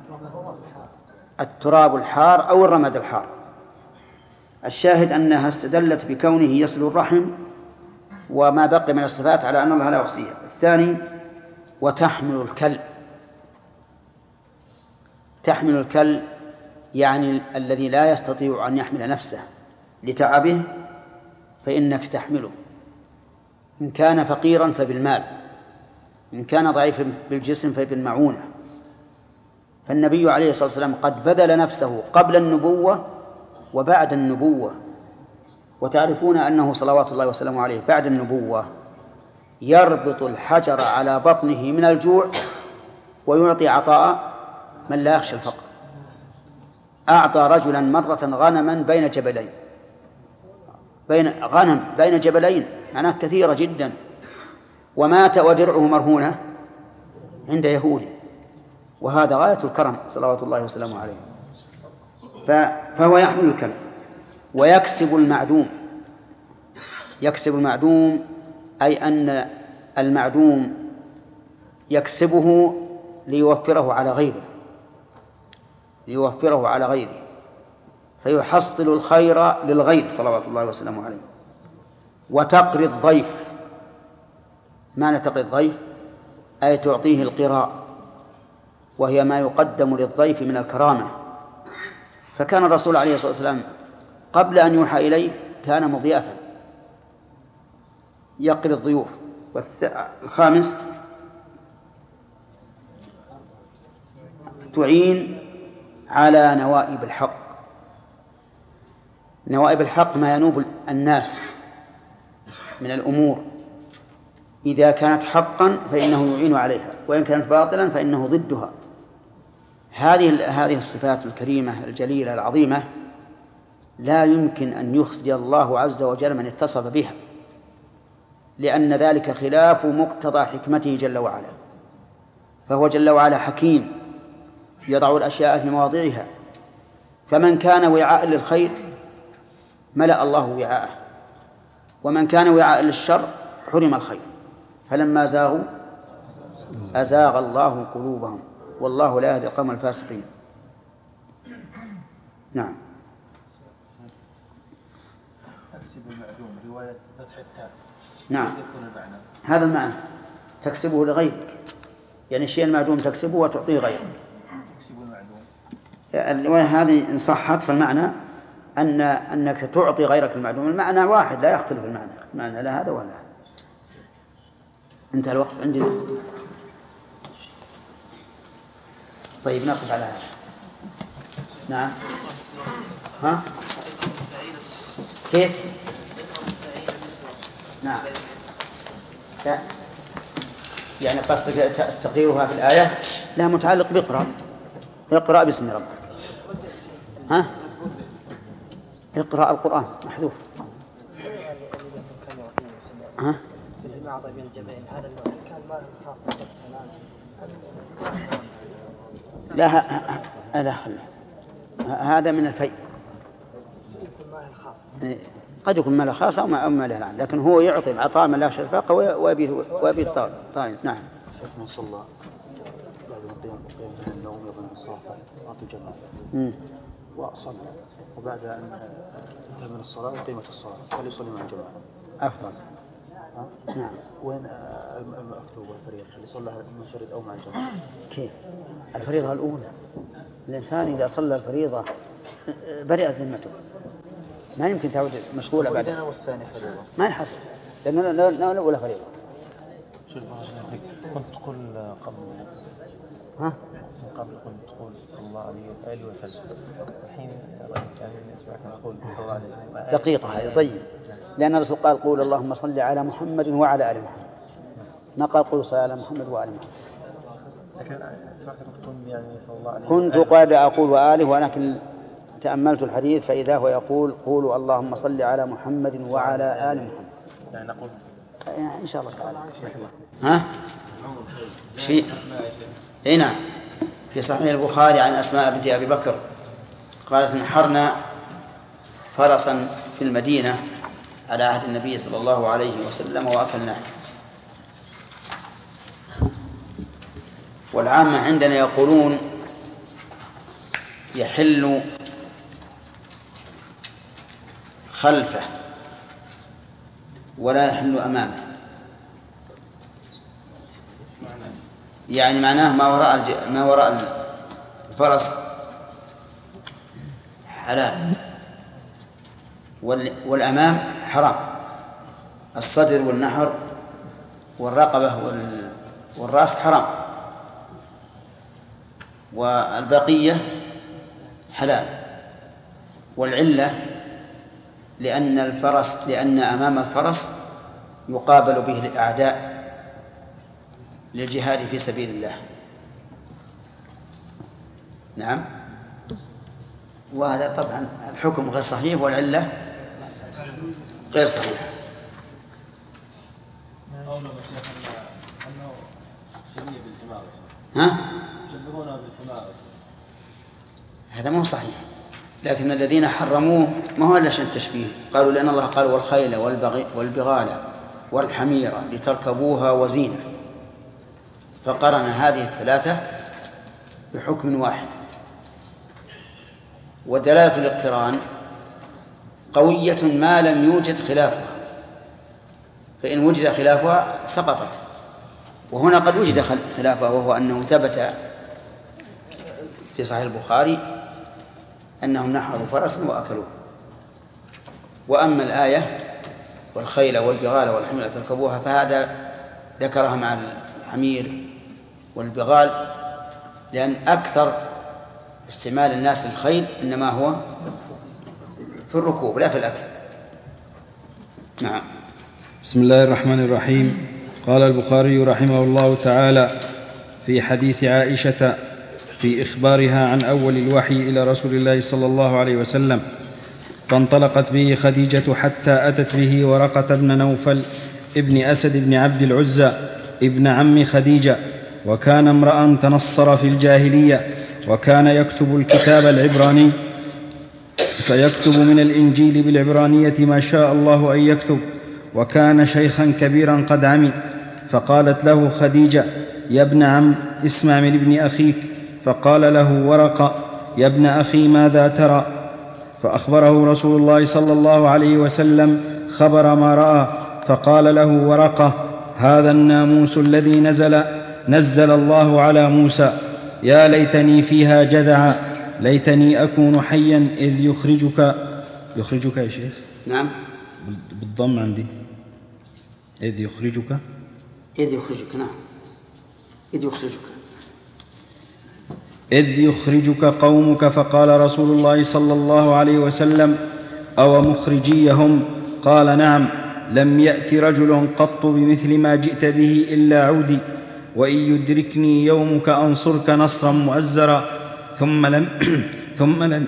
التراب الحار أو الرمد الحار. الشاهد أنها استدلت بكونه يصل الرحم وما بقي من الصفات على أن الله لا يحصيها. الثاني وتحمل الكل. تحمل الكل يعني الذي لا يستطيع أن يحمل نفسه لتعبه فإنك تحمله، إن كان فقيرا فبالمال، إن كان ضعيفا بالجسم فبالمعونة. فالنبي عليه الصلاة والسلام قد بذل نفسه قبل النبوة وبعد النبوة. وتعرفون أنه صلوات الله وسلامه عليه بعد النبوة يربط الحجر على بطنه من الجوع ويعطي عطاء من لا يخشى الفقر. أعطى رجلا مرة غنما بين جبلين، بين غنم بين جبلين معناه كثيرة جدا، ومات ودرعه مرهونة عند يهودي، وهذا غاية الكرم صلوات الله وسلامه عليه. فهو يحمل الكلب ويكسب المعدوم. يكسب المعدوم أي أن المعدوم يكسبه ليوفره على غيره، ليوفره على غيره فيحصل الخير للغير صلوات الله وسلامه عليه. وتقري الضيف. معنى تقري الضيف أي تعطيه القراء، وهي ما يقدم للضيف من الكرامة. فكان الرسول عليه الصلاة والسلام قبل أن يوحى إليه كان مضيافا يقري الضيوف. والخامس تعين على نوائب الحق. نوائب الحق ما ينوب الناس من الأمور، إذا كانت حقا فإنه يعين عليها، وإن كانت باطلا فإنه ضدها. هذه هذه الصفات الكريمة الجليلة العظيمة لا يمكن أن يخزي الله عز وجل من اتصف بها، لأن ذلك خلاف مقتضى حكمته جل وعلا. فهو جل وعلا حكيم يضع الأشياء في مواضعها، فمن كان وعاء للخير ملأ الله وعاءه، ومن كان وعاء للشر حرم الخير. فلما زاغوا أزاغ الله قلوبهم والله لا يهدي القوم الفاسقين. نعم. تكسب المعدوم رواية فتح التاء. نعم هذا المعنى، تكسبه لغيرك، يعني الشيء المعدوم تكسبه وتعطيه غيره. تكسب المعدوم الرواية هذه إن صحت فالمعنى أن أنك تعطي غيرك المعدوم. المعنى واحد لا يختلف المعنى، المعنى لا هذا ولا هذا. انتهى الوقت عندنا. طيب نقف على هذا. نعم. ها؟ كيف؟ نعم. لا. يعني قصدك تقديرها في الآية لا متعلق بقرأ. اقرأ باسم ربك. ها؟ اقرأ القرآن محذوف. ها؟ الأعضاء بين الجبهين هذا النوع كان مال خاص بالسنان لا ه... لا خل. هذا من الفيء قد يكون مال خاص أو مال العام، لكن هو يعطي عطاء من لا يخشى الفاقة ويبيت ويبيت طالب. نعم. شيخ من صلى بعد ما قيام قيام من النوم يظن الصلاة صلاة الجماعة وصلى وبعد أن انتهى من الصلاة وقيمت الصلاة فليصلي مع الجماعة أفضل. نعم. وين المكتوب والفريضة اللي صلى منفرد أو مع الجماعة؟ كيف؟ الفريضة الأولى الإنسان إذا صلى الفريضة برئت ذمته، ما يمكن تعود مشغولة بعد. وإذا والثاني فريضة ما يحصل لأنه الأولى فريضة. شوف كنت تقول قبل ها؟ قبل كنت تقول صلى الله عليه وآله وسلم، الحين يعني نسمعك نقول صلى الله عليه وسلم. دقيقة هذه طيب، لأن الرسول قال قول اللهم صل على محمد وعلى آل محمد، ما قال قول صل على محمد وآل محمد. لكن سمعت تقول يعني صلى الله عليه كنت قاعد أقول وآله، ولكن تأملت الحديث فإذا هو يقول قولوا اللهم صل على محمد وعلى آل محمد. يعني نقول إن شاء الله تعالى. ها؟ شيء؟ إيه نعم. في صحيح البخاري عن أسماء بنت أبي بكر قالت نحرنا فرسا في المدينة على عهد النبي صلى الله عليه وسلم وأكلناه. والعامة عندنا يقولون يحل خلفه ولا يحل أمامه، يعني معناه ما وراء الج... ما وراء الفرس حلال وال... والأمام حرام، الصدر والنحر والرقبة وال... والرأس حرام، والبقية حلال. والعلة لأن الفرس لأن أمام الفرس يقابل به الأعداء للجهاد في سبيل الله. نعم. وهذا طبعا الحكم غير صحيح والعلة غير صحيحة. ها؟ هذا مو صحيح، لكن الذين حرموه ما هو إلا شيء تشبيه، قالوا لأن الله قال والخيل والبغال والحمير لتركبوها وزينة، فقرن هذه الثلاثة بحكم واحد. ودلالة الاقتران قوية ما لم يوجد خلافها، فإن وجد خلافها سقطت. وهنا قد وجد خلافها، وهو أنه ثبت في صحيح البخاري أنهم نحروا فرسا وأكلوه. وأما الآية والخيل والبغال والحمير تركبوها فهذا ذكرها مع الحمير والبغال، لأن أكثر استعمال الناس للخيل إنما هو في الركوب لا في الأكل. نعم. بسم الله الرحمن الرحيم. قال البخاري رحمه الله تعالى في حديث عائشة في إخبارها عن أول الوحي إلى رسول الله صلى الله عليه وسلم: فانطلقت به خديجة حتى أتت به ورقة بن نوفل ابن أسد بن عبد العزى ابن عم خديجة، وكان امرأ تنصر في الجاهلية، وكان يكتب الكتاب العبراني، فيكتب من الإنجيل بالعبرانية ما شاء الله أن يكتب، وكان شيخا كبيرا قد عمي. فقالت له خديجة: يا ابن عم، اسمع من ابن أخيك. فقال له ورقة: يا ابن أخي، ماذا ترى؟ فأخبره رسول الله صلى الله عليه وسلم خبر ما رأى، فقال له ورقة: هذا الناموس الذي نزل نزل الله على موسى، يا ليتني فيها جذعا، ليتني أكون حيا إذ يخرجك. يخرجك يا شيخ؟ نعم بالضم عندي. إذ يخرجك إذ يخرجك نعم إذ يخرجك إذ يخرجك قومك. فقال رسول الله صلى الله عليه وسلم: أو مخرجيهم؟ قال: نعم، لم يأت رجل قط بمثل ما جئت به إلا عودي، وإن يدركني يومك أنصرك نصرا مؤزرا. ثم لم ثم لم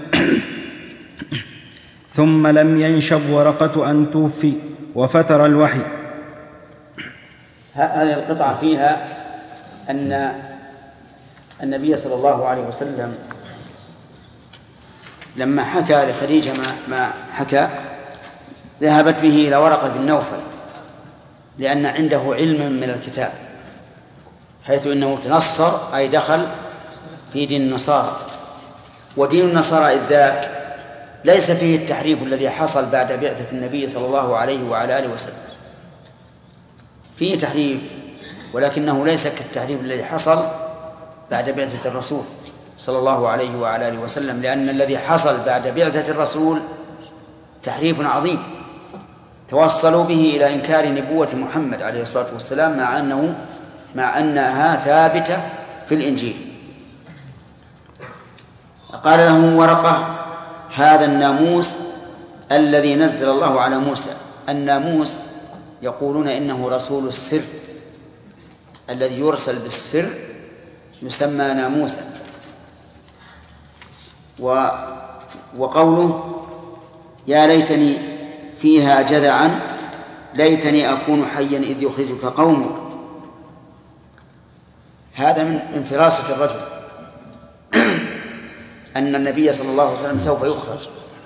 ثم لم ينشب ورقة أن توفي وفتر الوحي. هذه القطعة فيها أن النبي صلى الله عليه وسلم لما حكى لخديجة ما, ما حكى ذهبت به إلى ورقة بن نوفل لأن عنده علم من الكتاب، حيث إنه تنصر أي دخل في دين النصارى، ودين النصارى إذ ذاك ليس فيه التحريف الذي حصل بعد بعثة النبي صلى الله عليه وعلى آله وسلم، فيه تحريف ولكنه ليس كالتحريف الذي حصل بعد بعثة الرسول صلى الله عليه وعلى آله وسلم، لأن الذي حصل بعد بعثة الرسول تحريف عظيم توصلوا به إلى إنكار نبوة محمد عليه الصلاة والسلام مع أنه مع أنها ثابتة في الإنجيل. قال له ورقة: هذا الناموس الذي نزل الله على موسى. الناموس يقولون إنه رسول السر، الذي يرسل بالسر يسمى ناموسا. و وقوله: يا ليتني فيها جذعا ليتني أكون حيا إذ يخرجك قومك. هذا من من فراسة الرجل أن النبي صلى الله عليه وسلم سوف يخرج،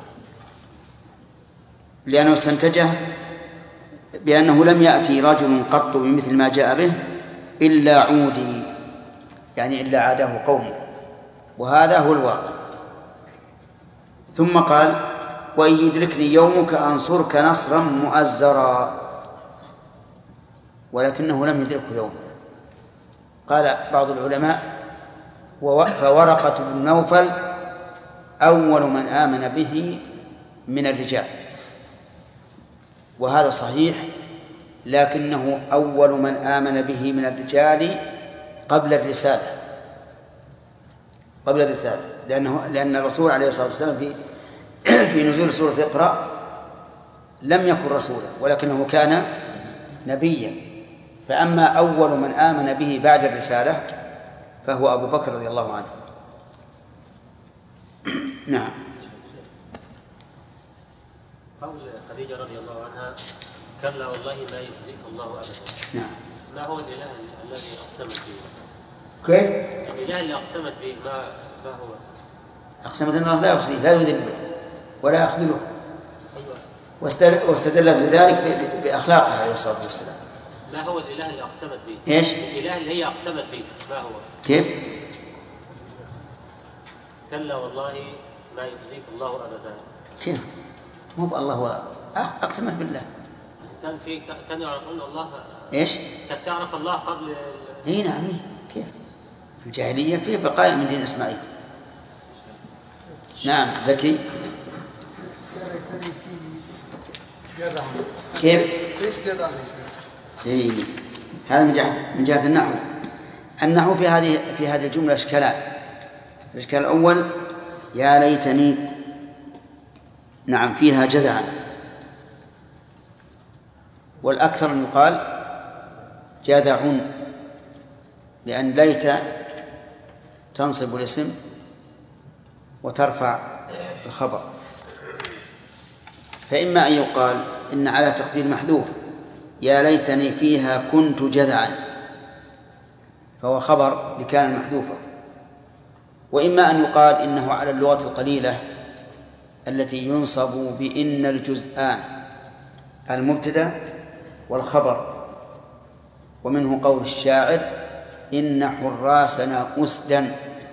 لأنه استنتجه بأنه لم يأتي رجل قط بمثل ما جاء به إلا عودي، يعني إلا عاده قومه، وهذا هو الواقع. ثم قال: وإن يدركني يومك أنصرك نصرا مؤزرا، ولكنه لم يدركه يوم. قال بعض العلماء: فورقة بن نوفل أول من آمن به من الرجال، وهذا صحيح، لكنه أول من آمن به من الرجال قبل الرسالة قبل الرسالة لأنه لأن الرسول عليه الصلاة والسلام في في نزول سورة اقرأ لم يكن رسولا ولكنه كان نبيا، فأما أول من آمن به بعد الرسالة فهو أبو بكر رضي الله عنه. نعم. قول خديجة رضي الله عنها: كلا والله ما يخزيك الله أبدا. نعم. ما هو الإله الذي أقسمت به؟ كيف؟ الإله اللي أقسمت به ما ما هو؟ أقسمت أن الله لا يخزيه، لا يذله ولا يخذله. أيوة. واستدلت لذلك بأخلاقها عليه الصلاة والسلام. ما هو الإله اللي أقسمت به؟ إيش؟ الإله اللي هي أقسمت به ما هو؟ كيف؟ كلا والله ما يخزيك الله أبدا. كيف؟ مو بالله ولا أقسمت بالله. كان في كان يعرفون الله. إيش؟ كانت تعرف الله قبل. إيه نعم. كيف؟ في الجاهلية فيه بقايا من دين إسماعيل. نعم. زكي. كيف؟ ايش جدع؟ إيه هذا من جهة من جهة النحو. النحو في هذه في هذه الجملة إشكالان. الإشكال الأول: يا ليتني، نعم فيها جذعا، والأكثر أن يقال جذع، لأن ليت تنصب الاسم وترفع الخبر، فإما أن يقال إن على تقدير محذوف يا ليتني فيها كنت جذعا، فهو خبر لكان المحذوفة، وإما أن يقال إنه على اللغة القليلة التي ينصب بإن الجزآن المبتدأ والخبر، ومنه قول الشاعر: إن حراسنا أسدا،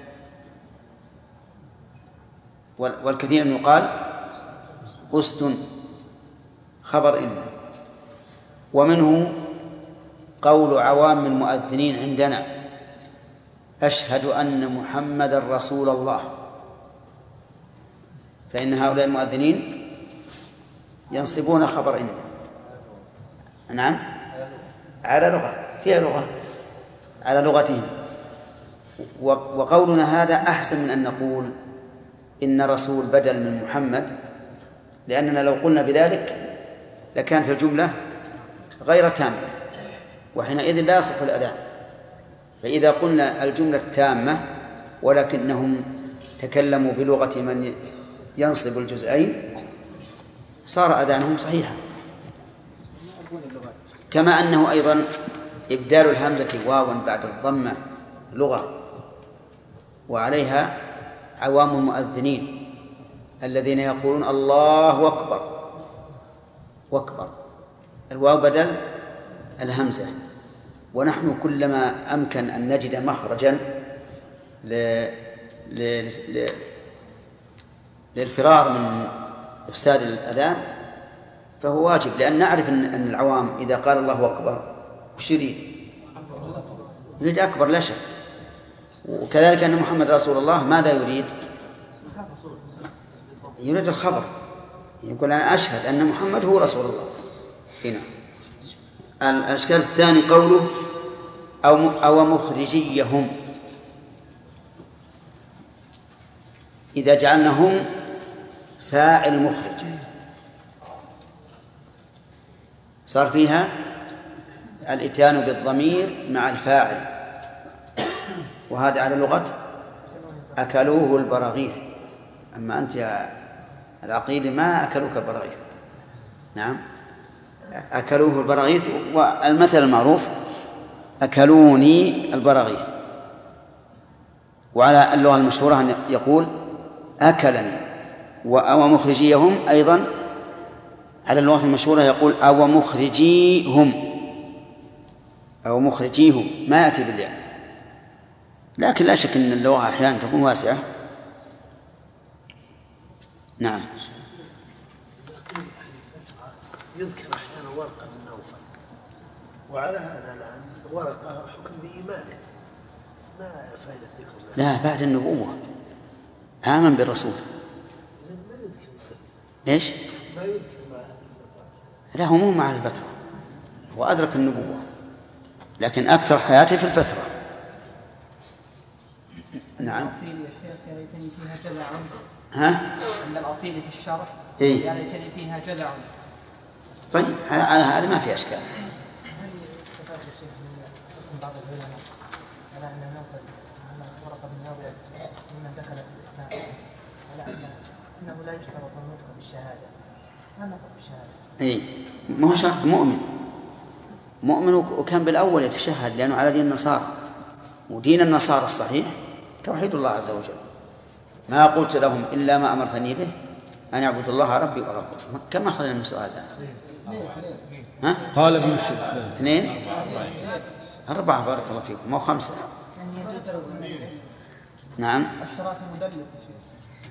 والكثير أن يقال أسد خبر إن، ومنه قول عوام المؤذنين عندنا: أشهد أن محمد رسول الله، فإن هؤلاء المؤذنين ينصبون خبر إن. نعم على لغة فيها لغة على لغتهم. وقولنا هذا أحسن من أن نقول إن رسول بدل من محمد، لأننا لو قلنا بذلك لكانت الجملة غير تامة، وحينئذ لا يصح الأذان. فإذا قلنا الجملة تامة ولكنهم تكلموا بلغة من ينصب الجزئين صار أذانهم صحيحا. كما أنه أيضا إبدال الهمزة واوا بعد الضمة لغة، وعليها عوام المؤذنين الذين يقولون الله أكبر وأكبر، الواو بدل الهمزة. ونحن كلما أمكن أن نجد مخرجا ل... ل... ل... للفرار من إفساد الأذان فهو واجب، لأن نعرف أن العوام إذا قال الله أكبر وش يريد؟ يريد أكبر لا شك. وكذلك أن محمد رسول الله ماذا يريد؟ يريد الخبر، يقول أنا أشهد أن محمد هو رسول الله. هنا الأشكال الثاني قوله أو أو مخرجيهم، إذا جعلناهم فاعل مخرج صار فيها الإتيان بالضمير مع الفاعل، وهذا على لغة أكلوه البراغيث. أما أنت يا العقيل ما أكلوك البراغيث. نعم أكلوه البراغيث، والمثل المعروف أكلوني البراغيث. وعلى اللغة المشهورة أن يقول أكلني. وأو مخرجيهم أيضا على اللغة المشهورة يقول أو مخرجيهم أو مخرجيهم، ما يأتي بالياء. لكن لا شك أن اللغة أحيانا تكون واسعة. نعم. يذكر أحيانا ورقة من نوفل، وعلى هذا الآن ورقة حكم بإيمانه، ما فائدة ذكر؟ لا، بعد النبوة آمن بالرسول. ما يذكر ليش؟ ما يذكر مع الفترة. لا، هو مو مع الفترة، هو أدرك النبوة لكن أكثر حياته في الفترة. نعم. الأصيل يا شيخ يا ليتني فيها جذع. ها؟ أن الأصيل في الشرح إيه؟ يا ليتني فيها جذع. طيب على هذا ما في أشكال. هل يستفاد يا شيخ من بعض العلماء على أن نوفل على ورقة من نوفل ممن دخل في الإسلام على أن أنه لا يشترط النطق بالشهادة؟ ما النطق بالشهادة؟ إيه، ما هو شرط مؤمن مؤمن وكان بالأول يتشهد لأنه على دين النصارى، ودين النصارى الصحيح توحيد الله عز وجل. ما قلت لهم إلا ما أمرتني به أن يعبدوا الله ربي وربكم. كم أخذنا من سؤال الآن؟ ها؟ قال ابن الشيخ اثنين أربعة بارك الله فيكم، مو خمسة. نعم. الشراط مدلس يا شيخ.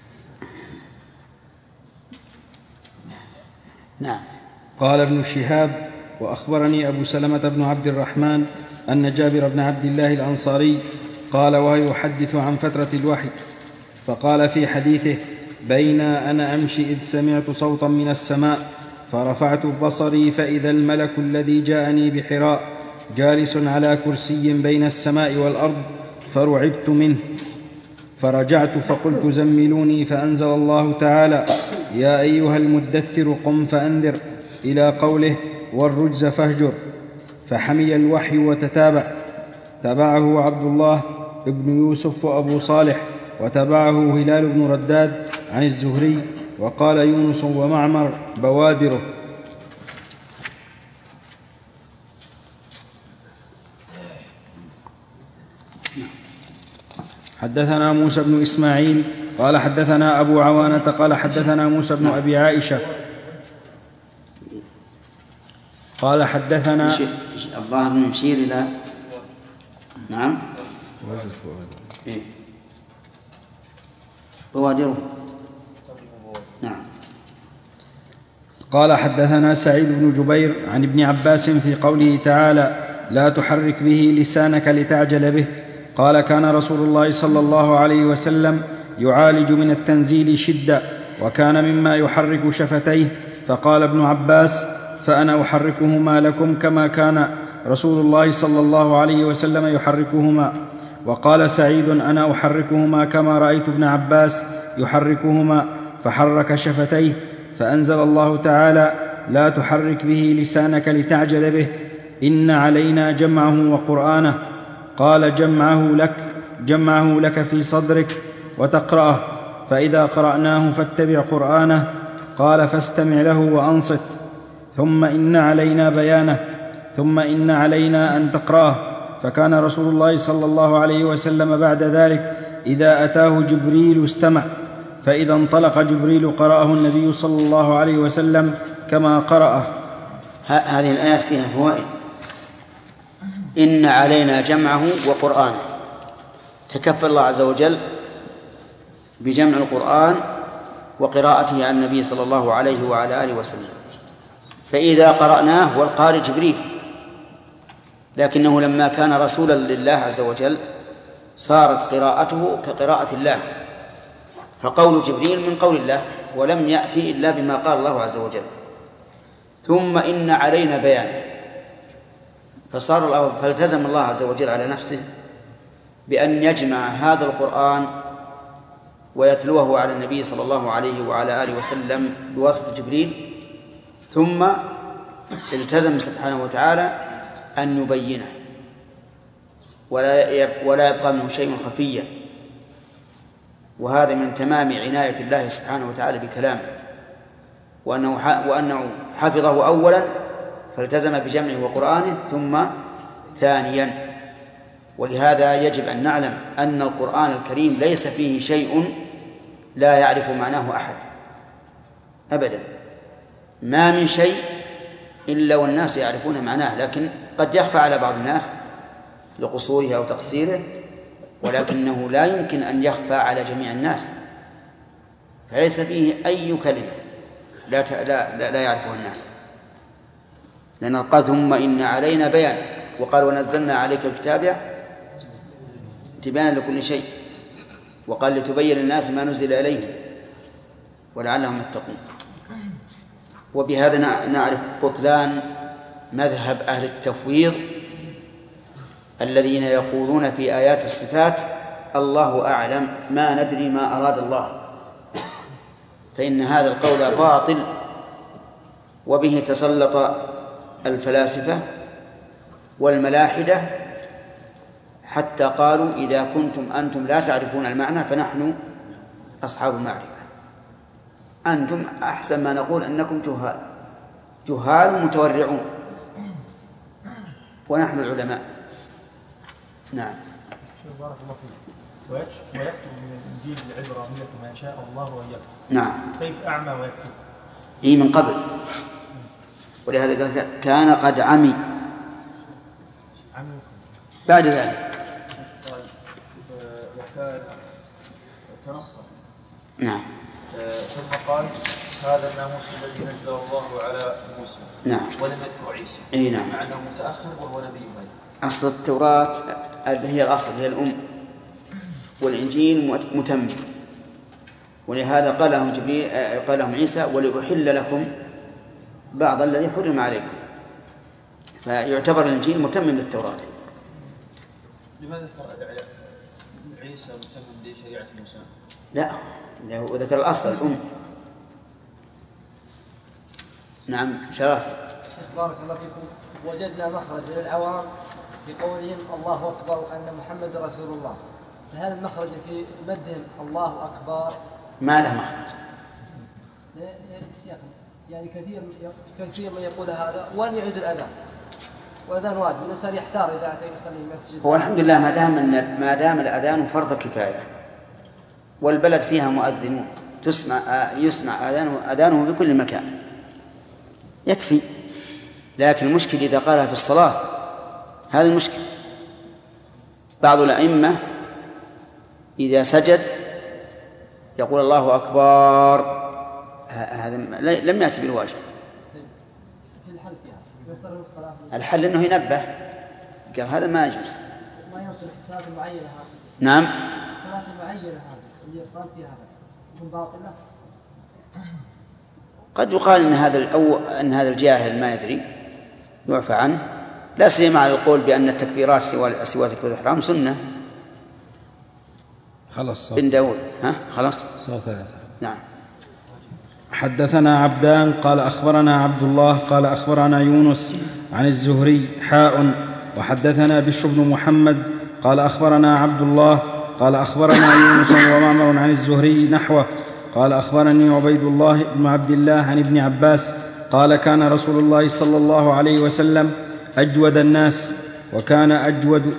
نعم. قال ابن شهاب: وأخبرني أبو سلمة بن عبد الرحمن أن جابر بن عبد الله الأنصاري قال وهو يحدث عن فترة الوحي، فقال في حديثه: بين أنا أمشي إذ سمعت صوتا من السماء فرفعت بصري فإذا الملك الذي جاءني بحراء جالس على كرسي بين السماء والأرض فرعبت منه، فرجعت فقلت زملوني، فأنزل الله تعالى: يا أيها المدثر قم فأنذر، إلى قوله: والرجز فاهجر. فحمي الوحي وتتابع، تبعه عبد الله ابن يوسف وأبو صالح، وتبعه هلال بن رداد عن الزهري، وقال يونس ومعمر بوادره. حدثنا موسى بن إسماعيل قال حدثنا أبو عوانة قال حدثنا موسى بن أبي عائشة قال حدثنا الظاهر نشير إلى نعم إيه؟ بوادره. نعم. قال حدثنا سعيد بن جبير عن ابن عباس في قوله تعالى: لا تحرك به لسانك لتعجل به. قال: كان رسول الله صلى الله عليه وسلم يعالج من التنزيل شدة، وكان مما يحرك شفتيه. فقال ابن عباس: فأنا أحركهما لكم كما كان رسول الله صلى الله عليه وسلم يحركهما. وقال سعيد: أنا أحركهما كما رأيت ابن عباس يحركهما، فحرك شفتيه. فأنزل الله تعالى: لا تحرك به لسانك لتعجل به، إن علينا جمعه وقرآنه. قال: جمعه لك جمعه لك في صدرك وتقرأه، فإذا قرأناه فاتبع قرآنه. قال: فاستمع له وأنصت، ثم إن علينا بيانه. ثم إن علينا أن تقرأه. فكان رسول الله صلى الله عليه وسلم بعد ذلك إذا أتاه جبريل استمع، فإذا انطلق جبريل قرأه النبي صلى الله عليه وسلم كما قرأه. هذه الآيات فيها فوائد. إن علينا جمعه وقرآنه، تكفل الله عز وجل بجمع القرآن وقراءته عن النبي صلى الله عليه وعلى آله وسلم. فإذا قرأناه والقارئ جبريل، لكنه لما كان رسولا لله عز وجل صارت قراءته كقراءة الله، فقول جبريل من قول الله ولم يأتي إلا بما قال الله عز وجل. ثم إن علينا بيانه، فصار الله فالتزم الله عز وجل على نفسه بأن يجمع هذا القرآن ويتلوه على النبي صلى الله عليه وعلى آله وسلم بواسطة جبريل، ثم التزم سبحانه وتعالى أن يبينه ولا يبقى منه شيء خفيا. وهذا من تمام عناية الله سبحانه وتعالى بكلامه، وأنه وأنه حفظه أولا فالتزم بجمعه وقرآنه ثم ثانيا. ولهذا يجب أن نعلم أن القرآن الكريم ليس فيه شيء لا يعرف معناه أحد أبدا، ما من شيء إلا والناس يعرفون معناه، لكن قد يخفى على بعض الناس لقصوره أو تقصيره، ولكنه لا يمكن أن يخفى على جميع الناس. فليس فيه أي كلمة لا لا لا, لا يعرفها الناس، لأن قال ثم إن علينا بيانه، وقال ونزلنا عليك الكتاب تبيانا لكل شيء، وقال لتبين الناس ما نزل إليهم ولعلهم يتقون. وبهذا نعرف بطلان مذهب أهل التفويض الذين يقولون في آيات الصفات الله أعلم ما ندري ما أراد الله، فإن هذا القول باطل، وبه تسلط الفلاسفة والملاحدة حتى قالوا إذا كنتم أنتم لا تعرفون المعنى فنحن أصحاب المعرفة، أنتم أحسن ما نقول أنكم جهال جهال متورعون ونحن العلماء. نعم. بارك الله فيك. ويكتب من الإنجيل العبرة ما شاء الله وإياكم. نعم. كيف أعمى ويكتب؟ إيه من قبل، ولهذا قال كان قد عمي بعد ذلك. وكان تنصر. نعم. ثم قال هذا الناموس الذي نزله الله على موسى. نعم. ولم يذكر عيسى. اي نعم. مع انه متاخر وهو نبي بعد. اصل التوراة اللي هي الاصل هي الام، والانجيل متمم، ولهذا قال لهم جبريل قال لهم عيسى ولأحل لكم بعض الذي حرم عليكم، فيعتبر الانجيل متمم للتوراة. لماذا ذكر عيسى متمم لشريعة موسى؟ لا، وذكر الأصل الأم. نعم. شرف. شيخ بارك الله فيكم، وجدنا مخرج للعوام بقولهم الله أكبر وأن محمد رسول الله، فهل المخرج في مدهم الله أكبر؟ ما له مخرج. يعني كثير كثير من يقول هذا وأن يعيد الأذان، والأذان واجب، الإنسان يحتار إذا أتى يصلي المسجد. هو الحمد لله ما دام أن ما دام الأذان فرض كفاية والبلد فيها مؤذنون تسمع يسمع أذانه أذانه بكل مكان يكفي. لكن المشكل إذا قالها في الصلاة، هذا المشكل. بعض الأئمة إذا سجد يقول الله أكبر، هذا لم يأتي بالواجب. الحل أنه ينبه، قال هذا ما يجوز. ما يصل صلاة معينة هذه. نعم. صلاة معينة هذه اللي يقام فيها تكون باطلة. قد يقال إن هذا الأو أن هذا الجاهل ما يدري يعفى عنه، لا سيما على القول بأن التكبيرات سوى سوى تكبيرة الإحرام سنة. خلاص. بن داود. ها خلاص. صوت ثلاثة. نعم. حدثنا عبدان قال أخبرنا عبد الله قال أخبرنا يونس عن الزهري حاء وحدثنا بشر بن محمد قال أخبرنا عبد الله قال أخبرنا يونس ومعمر عن الزهري نحوه قال أخبرني عبيد الله بن عبد الله عن ابن عباس قال كان رسول الله صلى الله عليه وسلم أجود الناس، وكان أجود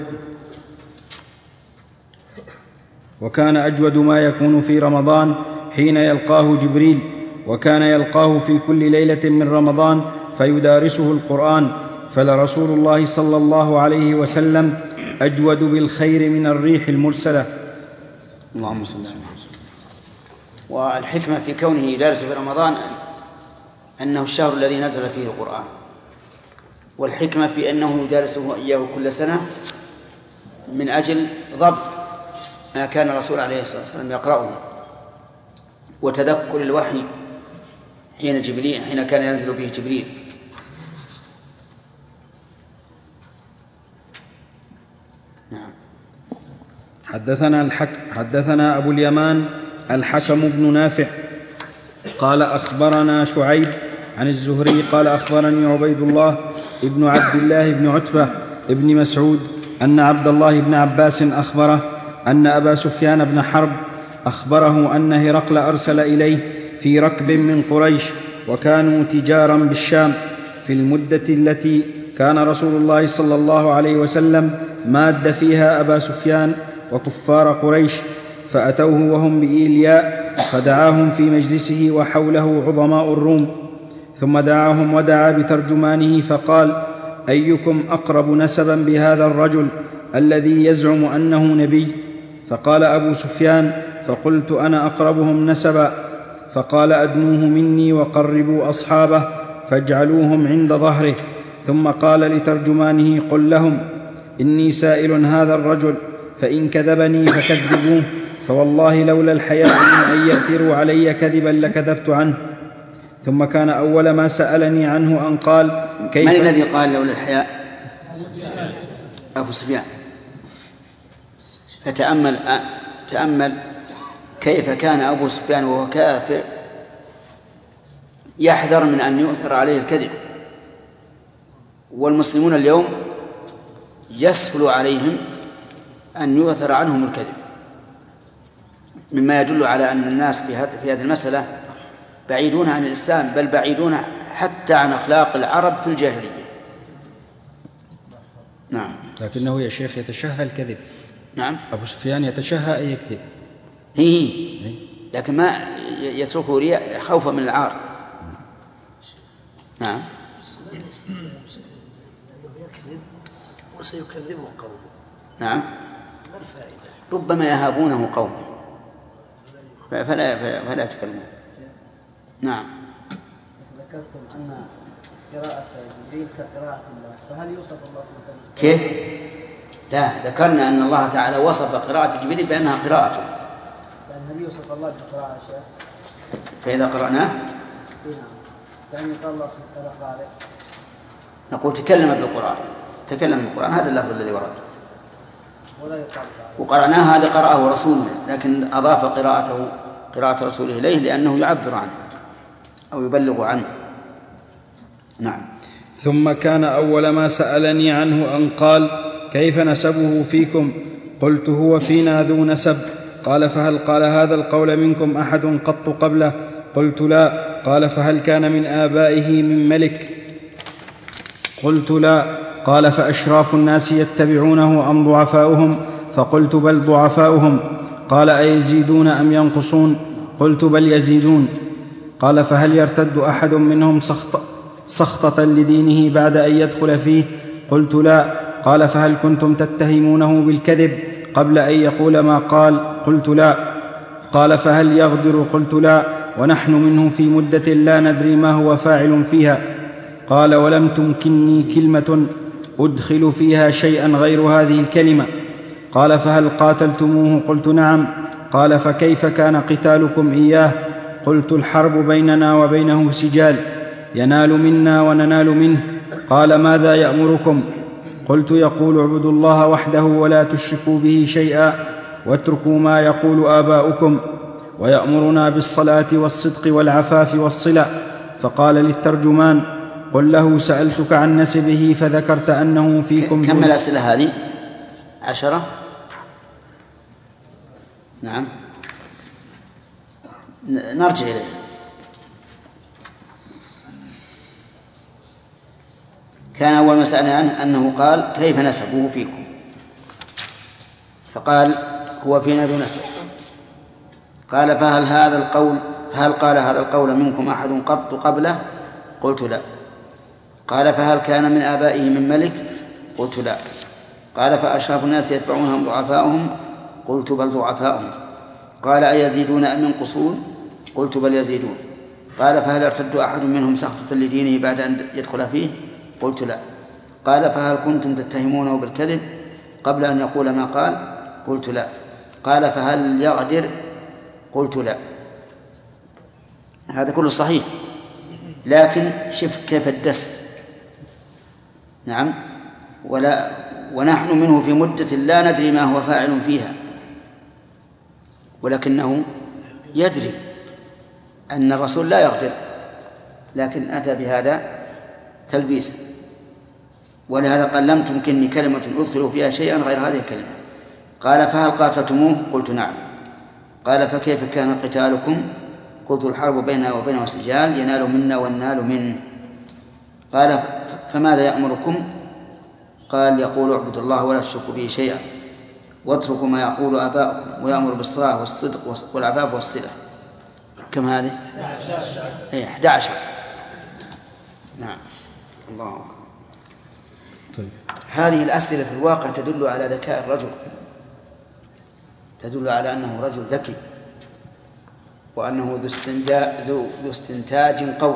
وكان أجود ما يكون في رمضان حين يلقاه جبريل، وكان يلقاه في كل ليلة من رمضان فيدارسه القرآن، فلرسول الله صلى الله عليه وسلم أجود بالخير من الريح المرسلة. اللهم صل على محمد. والحكمة في كونه يدارس في رمضان أنه الشهر الذي نزل فيه القرآن، والحكمة في أنه يدارسه إياه كل سنة من أجل ضبط ما كان الرسول عليه الصلاة والسلام يقرأه، وتذكر الوحي حين جبريل حين كان ينزل به جبريل. نعم. حدثنا الحك حدثنا أبو اليمان الحكم بن نافع قال أخبرنا شعيب عن الزهري قال أخبرني عبيد الله ابن عبد الله بن عتبة ابن مسعود أن عبد الله بن عباس أخبره أن أبا سفيان بن حرب أخبره أن هرقل أرسل إليه في ركب من قريش، وكانوا تجارا بالشام في المدة التي كان رسول الله صلى الله عليه وسلم ماد فيها أبا سفيان وكفار قريش، فأتوه وهم بإيلياء فدعاهم في مجلسه وحوله عظماء الروم، ثم دعاهم ودعا بترجمانه فقال: أيكم أقرب نسبا بهذا الرجل الذي يزعم أنه نبي؟ فقال أبو سفيان: فقلت أنا أقربهم نسبا. فقال: أدنوه مني وقربوا أصحابه فاجعلوهم عند ظهره. ثم قال لترجمانه: قل لهم إني سائل هذا الرجل، فإن كذبني فكذبوه، فوالله لولا الحياء من أن يأثروا علي كذبا لكذبت عنه. ثم كان أول ما سألني عنه أن قال: كيف من الذي قال لولا الحياء؟ أبو سفيان. فتأمل تأمل كيف كان أبو سفيان وهو كافر يحذر من أن يؤثر عليه الكذب، والمسلمون اليوم يسهل عليهم أن يؤثر عنهم الكذب، مما يدل على أن الناس في هذه المسألة بعيدون عن الإسلام، بل بعيدون حتى عن أخلاق العرب في الجاهلية. نعم. لكنه يا شيخ يتشهى الكذب. نعم. أبو سفيان يتشهى أن يكذب. هي هي لكن ما يتركه رياء خوفا من العار. نعم. لأنه يكذب وسيكذبه قومه. نعم. ما الفائدة؟ ربما يهابونه قومه فلا فلا يتكلمون. نعم. ذكرتم أن قراءة جبريل كقراءة الله، فهل يوصف الله سبحانه وتعالى؟ كيف؟ لا، ذكرنا أن الله تعالى وصف قراءة جبريل بأنها قراءته. هل يوصف الله بقراءة شيء؟ فإذا قرأناه؟ نعم. يعني قال الله سبحانه وتعالى قارئ. نقول تكلم بالقرآن، تكلم بالقرآن، هذا اللفظ الذي ورد. ولا يقال وقرأناه هذا قرأه رسولنا، لكن أضاف قراءته قراءة رسوله إليه لأنه يعبر عنه أو يبلغ عنه. نعم. ثم كان أول ما سألني عنه أن قال: كيف نسبه فيكم؟ قلت: هو فينا ذو نسب. قال: فهل قال هذا القول منكم أحد قط قبله؟ قلت: لا. قال: فهل كان من آبائه من ملك؟ قلت: لا. قال: فأشراف الناس يتبعونه أم ضعفاؤهم؟ فقلت: بل ضعفاؤهم. قال: أيزيدون أم ينقصون؟ قلت: بل يزيدون. قال: فهل يرتد أحد منهم سخط سخطة لدينه بعد أن يدخل فيه؟ قلت: لا. قال: فهل كنتم تتهمونه بالكذب قبل أن يقول ما قال؟ قلت: لا. قال: فهل يغدر؟ قلت: لا، ونحن منه في مدة لا ندري ما هو فاعل فيها. قال: ولم تمكنني كلمة أدخل فيها شيئا غير هذه الكلمة. قال: فهل قاتلتموه؟ قلت: نعم. قال: فكيف كان قتالكم إياه؟ قلت: الحرب بيننا وبينه سجال، ينال منا وننال منه. قال: ماذا يأمركم؟ قلت: يقول: اعبدوا الله وحده ولا تشركوا به شيئا واتركوا ما يقول آباؤكم، ويأمرنا بالصلاة والصدق والعفاف والصلة. فقال للترجمان: قل له سألتك عن نسبه فذكرت أنه فيكم. كم الأسئلة هذه؟ عشرة. نعم. نرجع إليه. كان أول ما سألنا عنه أنه قال كيف نسبه فيكم، فقال هو فينا ذو نسب. قال فهل هذا القول هل قال هذا القول منكم أحد قط قبله؟ قلت لا. قال فهل كان من آبائه من ملك؟ قلت لا. قال فأشراف الناس يتبعونهم ضعفاؤهم؟ قلت بل ضعفاؤهم. قال أيزيدون أم ينقصون؟ قلت بل يزيدون. قال فهل ارتد أحد منهم سخطة لدينه بعد أن يدخل فيه؟ قلت لا. قال فهل كنتم تتهمونه بالكذب قبل أن يقول ما قال؟ قلت لا. قال فهل يغدر؟ قلت لا. هذا كله صحيح، لكن شف كيف الدس. نعم. ولا ونحن منه في مدة لا ندري ما هو فاعل فيها، ولكنه يدري أن الرسول لا يغدر، لكن أتى بهذا تلبيسا. ولهذا قال لم تمكنني كلمة أدخل فيها شيئا غير هذه الكلمة. قال فهل قاتلتموه؟ قلت نعم. قال فكيف كان قتالكم؟ قلت الحرب بيننا وبينه سجال ينال منا والنال منه. قال فماذا يأمركم؟ قال يقول اعبدوا الله ولا تشركوا به شيئا واتركوا ما يقول آباؤكم ويأمر بالصلاة والصدق والعفاف والصلة. كم هذه؟ ايه أحد عشر. نعم. الله أكبر. طيب. هذه الأسئلة في الواقع تدل على ذكاء الرجل، تدل على أنه رجل ذكي، وأنه ذو استنتاج قوي.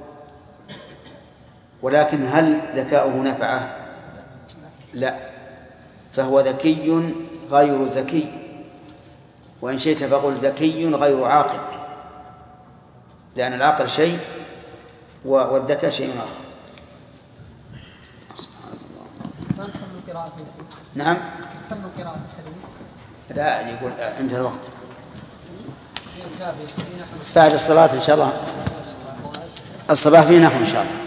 ولكن هل ذكاؤه نفعه؟ لا، فهو ذكي غير ذكي، وإن شئت فقل ذكي غير عاقل، لأن العقل شيء والذكاء شيء آخر. نعم. لا يقول انتهى الوقت، بعد الصلاة إن شاء الله. الصباح فيه نحو إن شاء الله.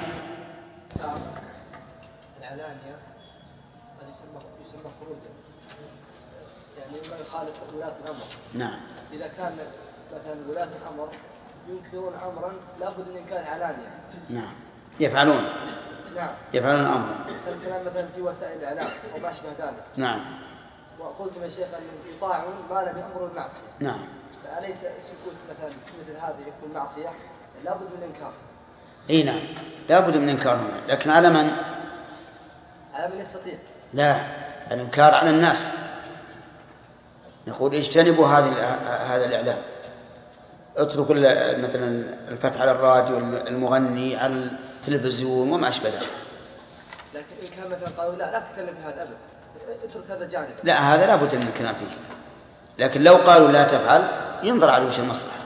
العلانية هذا يسمى يسمى خروجا، يعني ما يخالف ولاة الأمر. نعم. إذا كان مثلا ولاة الأمر ينكرون أمرا لابد من إنكاره علانية. نعم. يفعلون. نعم. يفعلون أمرا. الكلام مثلا في وسائل الإعلام أو ما أشبه ذلك. نعم. وقلت يا شيخ أن يطاعون ما لم يأمروا بالمعصية. نعم. فأليس السكوت مثلا مثل هذه يكون معصية؟ لابد من إنكار. اي نعم، لابد من إنكارهم، لكن على من؟ على من يستطيع. لا، الإنكار على الناس. نقول اجتنبوا هذه هذا الإعلام، اتركوا مثلا الفتح على الراديو، المغني على التلفزيون وما أشبه ذلك. لكن إن كان مثلا قالوا لا لا تتكلم بهذا أبدا، اترك هذا الجانب. لا، هذا لا بد من الكلام فيه، لكن لو قالوا لا تفعل ينظر على وجه المصلحة.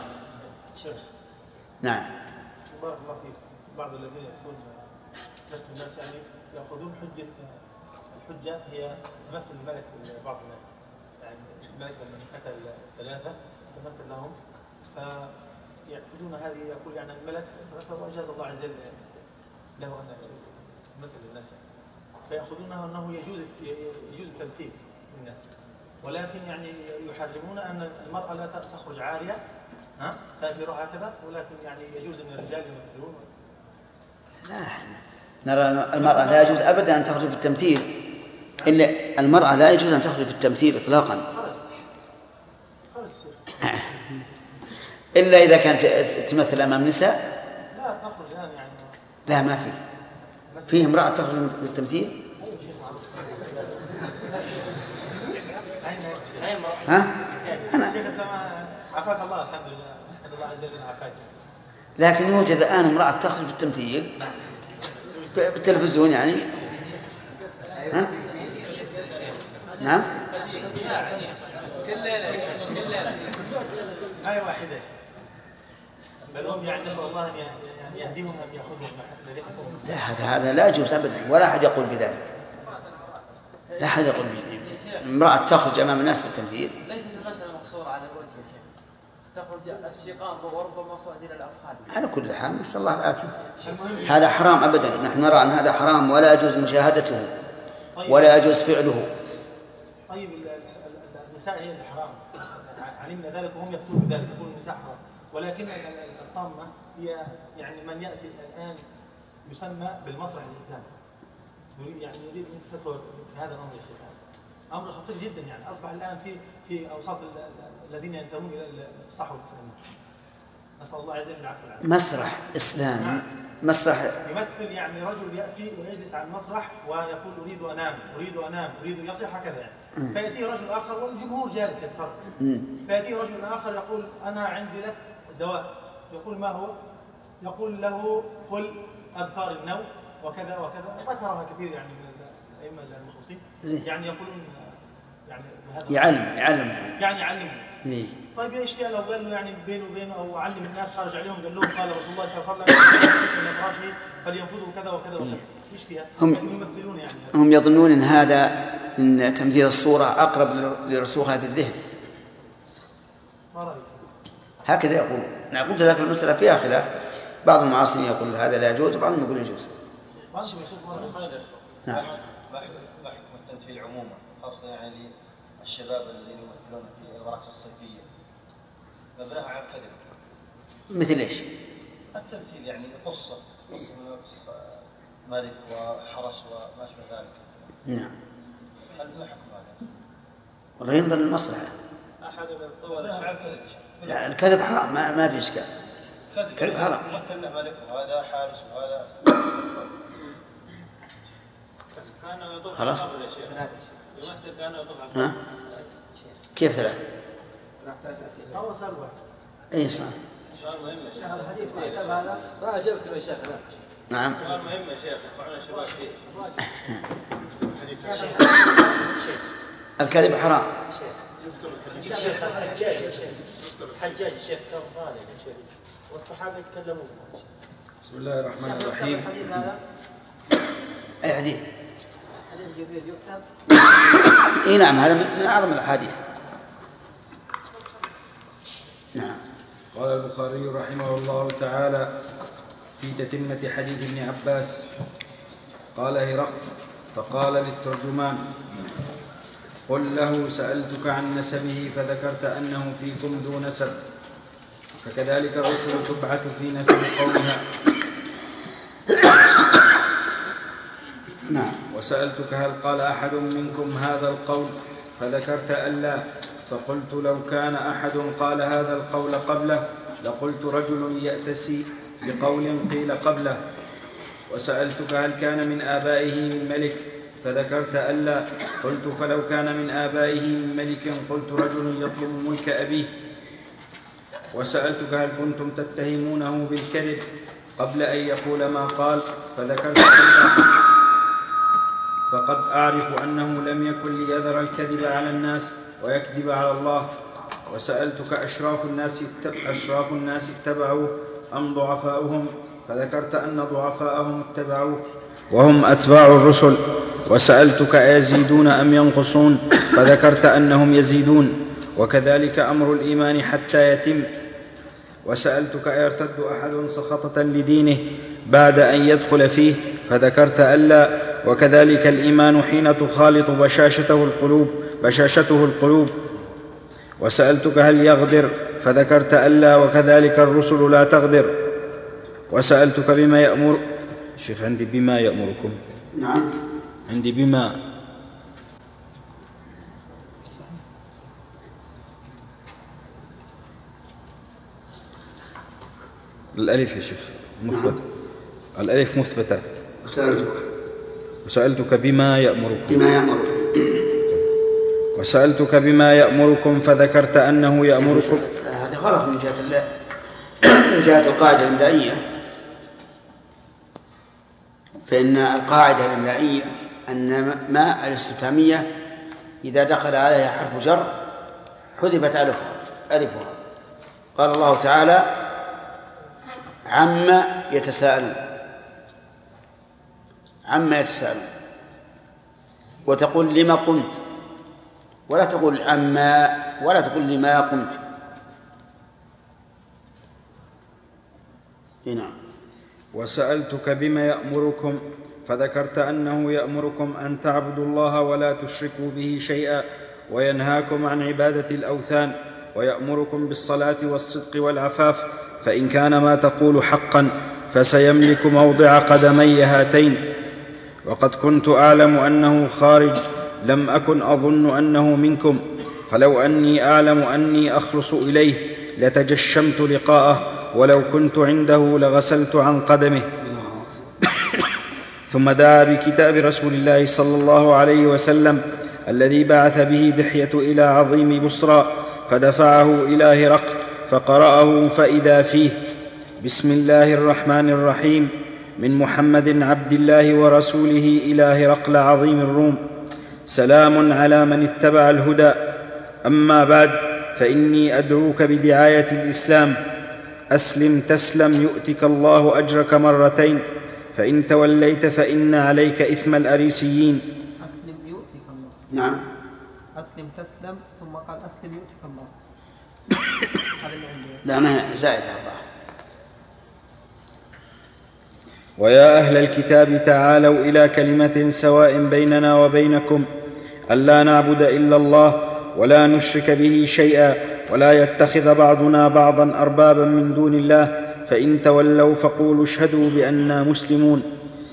نعم. بارك الله فيك. بعض الذين يفتون نفس الناس يعني يأخذون حجة الحجة هي تمثل الملك لبعض الناس، يعني الملك لما قتل ثلاثة تمثل لهم، فيأخذون هذه يقول يعني الملك وأجاز الله عز وجل له أن يمثل الناس، فيأخذونه أنه يجوز يجوز التمثيل للناس، ولكن يعني يحرمون أن المرأة لا تخرج عارية ها سافروا هكذا، ولكن يعني يجوز أن الرجال يمثلون. لا، نرى المرأة لا يجوز أبدا أن تخرج في التمثيل، إلا المرأة لا يجوز أن تخرج في التمثيل إطلاقا، إلا إذا كانت تمثل أمام نساء. لا تخرج الآن يعني. لا، ما فيه فيه امرأة تخرج في التمثيل. ها؟ أنا عافاك الله. الحمد لله، الحمد لله عز وجل عافاك. لكن يوجد الآن امرأة تخرج في التمثيل بالتلفزيون يعني. ها؟ نعم. كل ليلة كل ليلة هاي واحدة. بل هم يعني نسأل الله أن يهديهم أن يأخذهم. لا، هذا هذا لا يجوز أبدا، ولا أحد يقول بذلك. لا أحد يقول بذلك. امرأة تخرج أمام الناس بالتمثيل. ليست المسألة مقصورة على الوجه يا شيخ، تخرج الشيقان وربما وصلت إلى الأفخاذ. على كل حال نسأل الله العافية. هذا حرام أبدا، نحن نرى أن هذا حرام ولا يجوز مشاهدته ولا يجوز فعله. طيب النساء هي الحرام، علمنا ذلك وهم يفتون بذلك، يقول النساء حرام، ولكن الطامة هي يعني من يأتي الآن يسمى بالمسرح الإسلامي، نريد يعني نريد منك فتوى في هذا الامر يا شيخ. امر خطير جدا يعني اصبح الان في في اوساط الذين ينتمون الى الصحوه الاسلاميه. نسال الله عز وجل العفو والعافيه. مسرح اسلامي مسرح يمثل يعني رجل ياتي ويجلس على المسرح ويقول اريد انام اريد انام اريد يصيح هكذا يعني. فياتي رجل اخر والجمهور جالس يتفرج. فياتي رجل اخر يقول انا عندي لك دواء. يقول ما هو؟ يقول له قل اذكار النوم وكذا وكذا. ذكرها كثير يعني من الائمه المخلصين يعني يقولون يعني بهذا يعلم يعلم يعني يعلم. ليه؟ طيب ايش فيها لو قال له يعني بينه وبينه او علم الناس خرج عليهم قال لهم قال رسول الله صلى الله عليه وسلم من فراشه فلينفذوا كذا وكذا وكذا. ايش فيها؟ هم يمثلون يعني هم يظنون ان هذا ان تمثيل الصوره اقرب لرسوخها في الذهن. ما رايك؟ هكذا يقول. انا قلت لك المساله فيها خلاف. بعض المعاصرين يقول هذا لا يجوز وبعضهم يقول يجوز. نعم. ما حكم التمثيل عموما خاصه يعني الشباب الذين يمثلون في المراكز الصيفيه مبناها على الكذب. مثل ايش؟ التمثيل يعني قصه قصه من قصص ملك وحرس وما اشبه ذلك. نعم. هل ما حكم هذا؟ والله ينظر للمصلحه. احد من تصور على الكذب. لا الكذب حرام ما, ما في اشكال. كذب حرام. مثلنا ملك وهذا حارس وهذا خلاص. يمثل كانه يطوف ها؟ كيف ثلاث؟ هو سؤال واحد. اي صح. سؤال مهم يا شيخ. الحديث هذا ما اجبت يا شيخ. نعم. سؤال مهم يا شيخ يرفعون الشباب فيه. الكذب حرام. شيخ الحجاج يا شيخ الحجاج يا شيخ كان ظالم يا شيخ والصحابه يتكلمون. بسم الله الرحمن الرحيم. الحديث هذا اي حديث؟ حديث جبريل يكتب. اي نعم هذا من اعظم الاحاديث. نعم. قال البخاري رحمه الله تعالى في تتمة حديث ابن عباس قال هرقل فقال للترجمان قل له سألتك عن نسبه فذكرت أنه فيكم ذو نسب فكذلك الرسل تبعث في نسب قومها. نعم. وسألتك هل قال أحد منكم هذا القول فذكرت ألا فقلت لو كان أحد قال هذا القول قبله لقلت رجل يأتسي بقول قيل قبله. وسألتك هل كان من آبائه من ملك فذكرت ألا قلت فلو كان من آبائه من ملك قلت رجل يطلب ملك أبيه. وسألتك هل كنتم تتهمونه بالكذب قبل أن يقول ما قال فذكرت ألا فقد أعرف أنه لم يكن ليذر الكذب على الناس ويكذب على الله. وسألتك أشراف الناس أشراف الناس اتبعوه أم ضعفاؤهم فذكرت أن ضعفاءهم اتبعوه وهم أتباع الرسل. وسألتك أيزيدون أم ينقصون فذكرت أنهم يزيدون وكذلك أمر الإيمان حتى يتم. وسألتك أيرتد أحد سخطة لدينه بعد أن يدخل فيه فذكرت ألا وكذلك الإيمان حين تخالط بشاشته القلوب بشاشته القلوب. وسألتك هل يغدر فذكرت ألا وكذلك الرسل لا تغدر. وسألتك بما يأمر الشيخ عندي بما يأمركم. نعم عندي بما الألف يا شيخ مثبتة. نعم. الألف مثبتة. وسألتك وسألتك بما يأمركم بما يأمركم وسألتك بما يأمركم فذكرت أنه يأمركم. هذا غلط من جهة الله من جهة القاعدة الإملائية. فإن القاعدة الإملائية أن ما الاستفهامية إذا دخل عليها حرف جر حذفت ألفها ألفها. قال الله تعالى عما يتساءلون عما يتساءلون وتقول لما قمت ولا تقول عما ولا تقول لما قمت. نعم. وسألتك بما يأمركم فذكرت أنه يأمركم أن تعبدوا الله ولا تشركوا به شيئا وينهاكم عن عبادة الأوثان ويأمركم بالصلاة والصدق والعفاف فإن كان ما تقول حقا فسيملك موضع قدمي هاتين. وقد كنت أعلم أنه خارج لم أكن أظن أنه منكم، فلو أني أعلم أني أخلص إليه لتجشمت لقاءه، ولو كنت عنده لغسلت عن قدمه. ثم دعا بكتاب رسول الله صلى الله عليه وسلم الذي بعث به دحية إلى عظيم بصرى، فدفعه إلى هرقل فقرأه فإذا فيه: بسم الله الرحمن الرحيم، من محمد عبد الله ورسوله إلى هرقل عظيم الروم، سلام على من اتبع الهدى، أما بعد، فإني أدعوك بدعاية الإسلام، أسلم تسلم يؤتك الله أجرك مرتين، فإن توليت فإن عليك إثم الأريسيين. أسلم يؤتك الله. نعم. أسلم تسلم، ثم قال أسلم يؤتك الله. لا، ما زائد الله. ويا أهل الكتاب تعالوا إلى كلمة سواء بيننا وبينكم ألا نعبد إلا الله ولا نشرك به شيئا ولا يتخذ بعضنا بعضا أربابا من دون الله، فإن تولوا فقولوا اشهدوا بأننا مسلمون.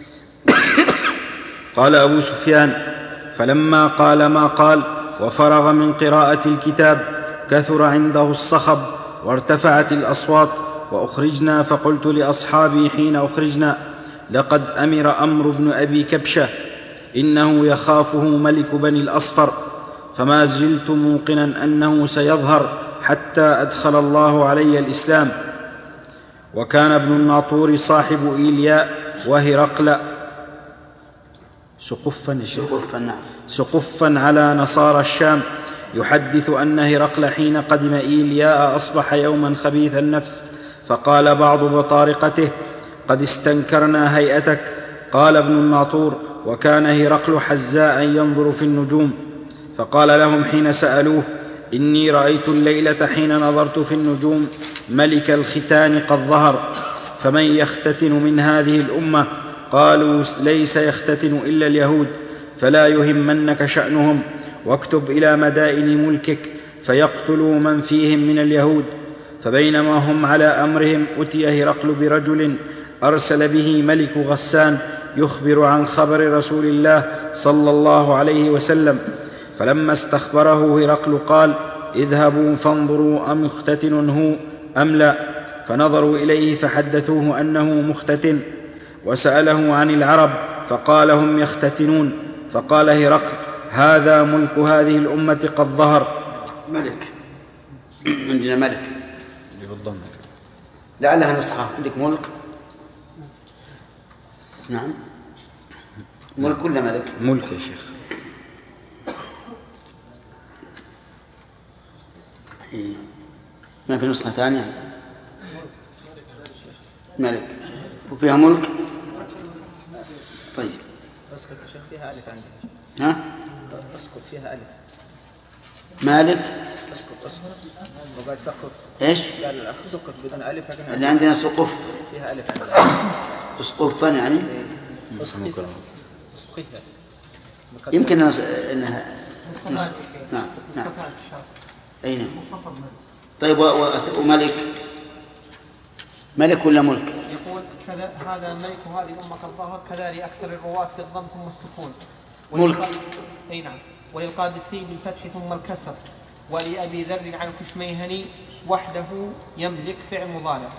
قال أبو سفيان: فلما قال ما قال وفرغ من قراءة الكتاب كثر عنده الصخب وارتفعت الأصوات، وأخرجنا، فقلت لأصحابي حين أخرجنا: لقد أمر أمر بن أبي كبشة، إنه يخافه ملك بني الأصفر، فما زلت موقنا أنه سيظهر حتى أدخل الله علي الإسلام. وكان ابن الناطور صاحب إيلياء وهرقل سقفا, سقفا, سقفا على نصارى الشام، يحدث أن هرقل حين قدم إيلياء أصبح يوما خبيث النفس، فقال بعض بطارقته: قد استنكرنا هيئتك. قال ابن الناطور: وكان هرقل حزاء ينظر في النجوم، فقال لهم حين سألوه: إني رأيت الليلة حين نظرت في النجوم ملك الختان قد ظهر، فمن يختتن من هذه الأمة؟ قالوا: ليس يختتن إلا اليهود، فلا يهمنك شأنهم، واكتب إلى مدائن ملكك فيقتلوا من فيهم من اليهود. فبينما هم على أمرهم أتي هرقل برجل أرسل به ملك غسان يخبر عن خبر رسول الله صلى الله عليه وسلم، فلما استخبره هرقل قال: اذهبوا فانظروا أم مختتن هو أم لا. فنظروا إليه فحدثوه أنه مختتن، وسأله عن العرب فقال: هم يختتنون. فقال هرقل: هذا ملك هذه الأمة قد ظهر. ملك، عندنا ملك لعلها نسخة. عندك ملك؟ نعم، ملك ولا ملك؟ ملك يا شيخ. إيه. ما في نسخة ثانية؟ ملك وفيها ملك. طيب اسكت يا شيخ، فيها ألف عندك. ها؟ اسكت، فيها ألف. مالك؟ اسكت اسكت وقال سقط. ايش؟ قال الأخ سقط بدون ألف. اللي عندنا سقف فيها ألف عندنا. سقفا يعني؟ اسقفها. يمكن انها نعم نعم اي نعم. طيب وملك ملك ولا ملك؟ يقول كذا هذا الملك وهذه الأمة قد ظهر، كذا لأكثر الرواة في الضم ثم السكون. ملك. اي نعم. وللقادسي بالفتح ثم الكسر، ولأبي ذر عن كشميهني وحده يملك فعل مضارع.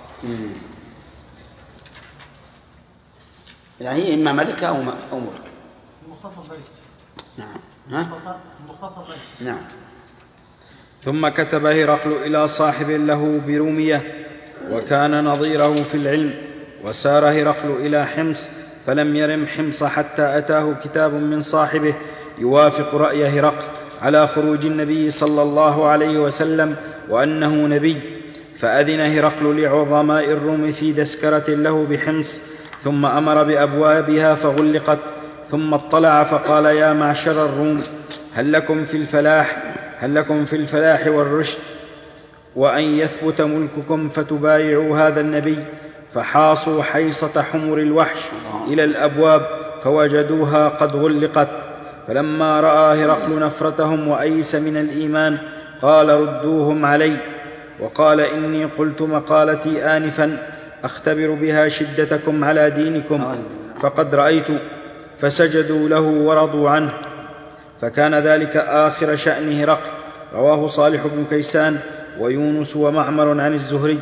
يعني هي إما ملك أو أو ملك. مختصر بيت. نعم. ها؟ مختصر بيت. نعم. ثم كتب هرقل إلى صاحب له برومية وكان نظيره في العلم، وسار هرقل إلى حمص، فلم يرم حمص حتى أتاه كتاب من صاحبه يوافق رأي هرقل على خروج النبي صلى الله عليه وسلم وأنه نبي، فأذن هرقل لعظماء الروم في دسكرة له بحمص، ثم أمر بأبوابها فغلقت، ثم اطلع فقال: يا معشر الروم، هل لكم في الفلاح هل لكم في الفلاح والرشد وأن يثبت ملككم فتبايعوا هذا النبي؟ فحاصوا حيصة حمر الوحش إلى الأبواب فوجدوها قد غلقت. فلما رأى هرقل نفرتهم وأيس من الإيمان قال: ردوهم علي. وقال: إني قلت مقالتي آنفا أختبر بها شدتكم على دينكم، فقد رأيت فسجدوا له ورضوا عنه، فكان ذلك آخر شأن هرقل. رواه صالح بن كيسان ويونس ومعمر عن الزهري.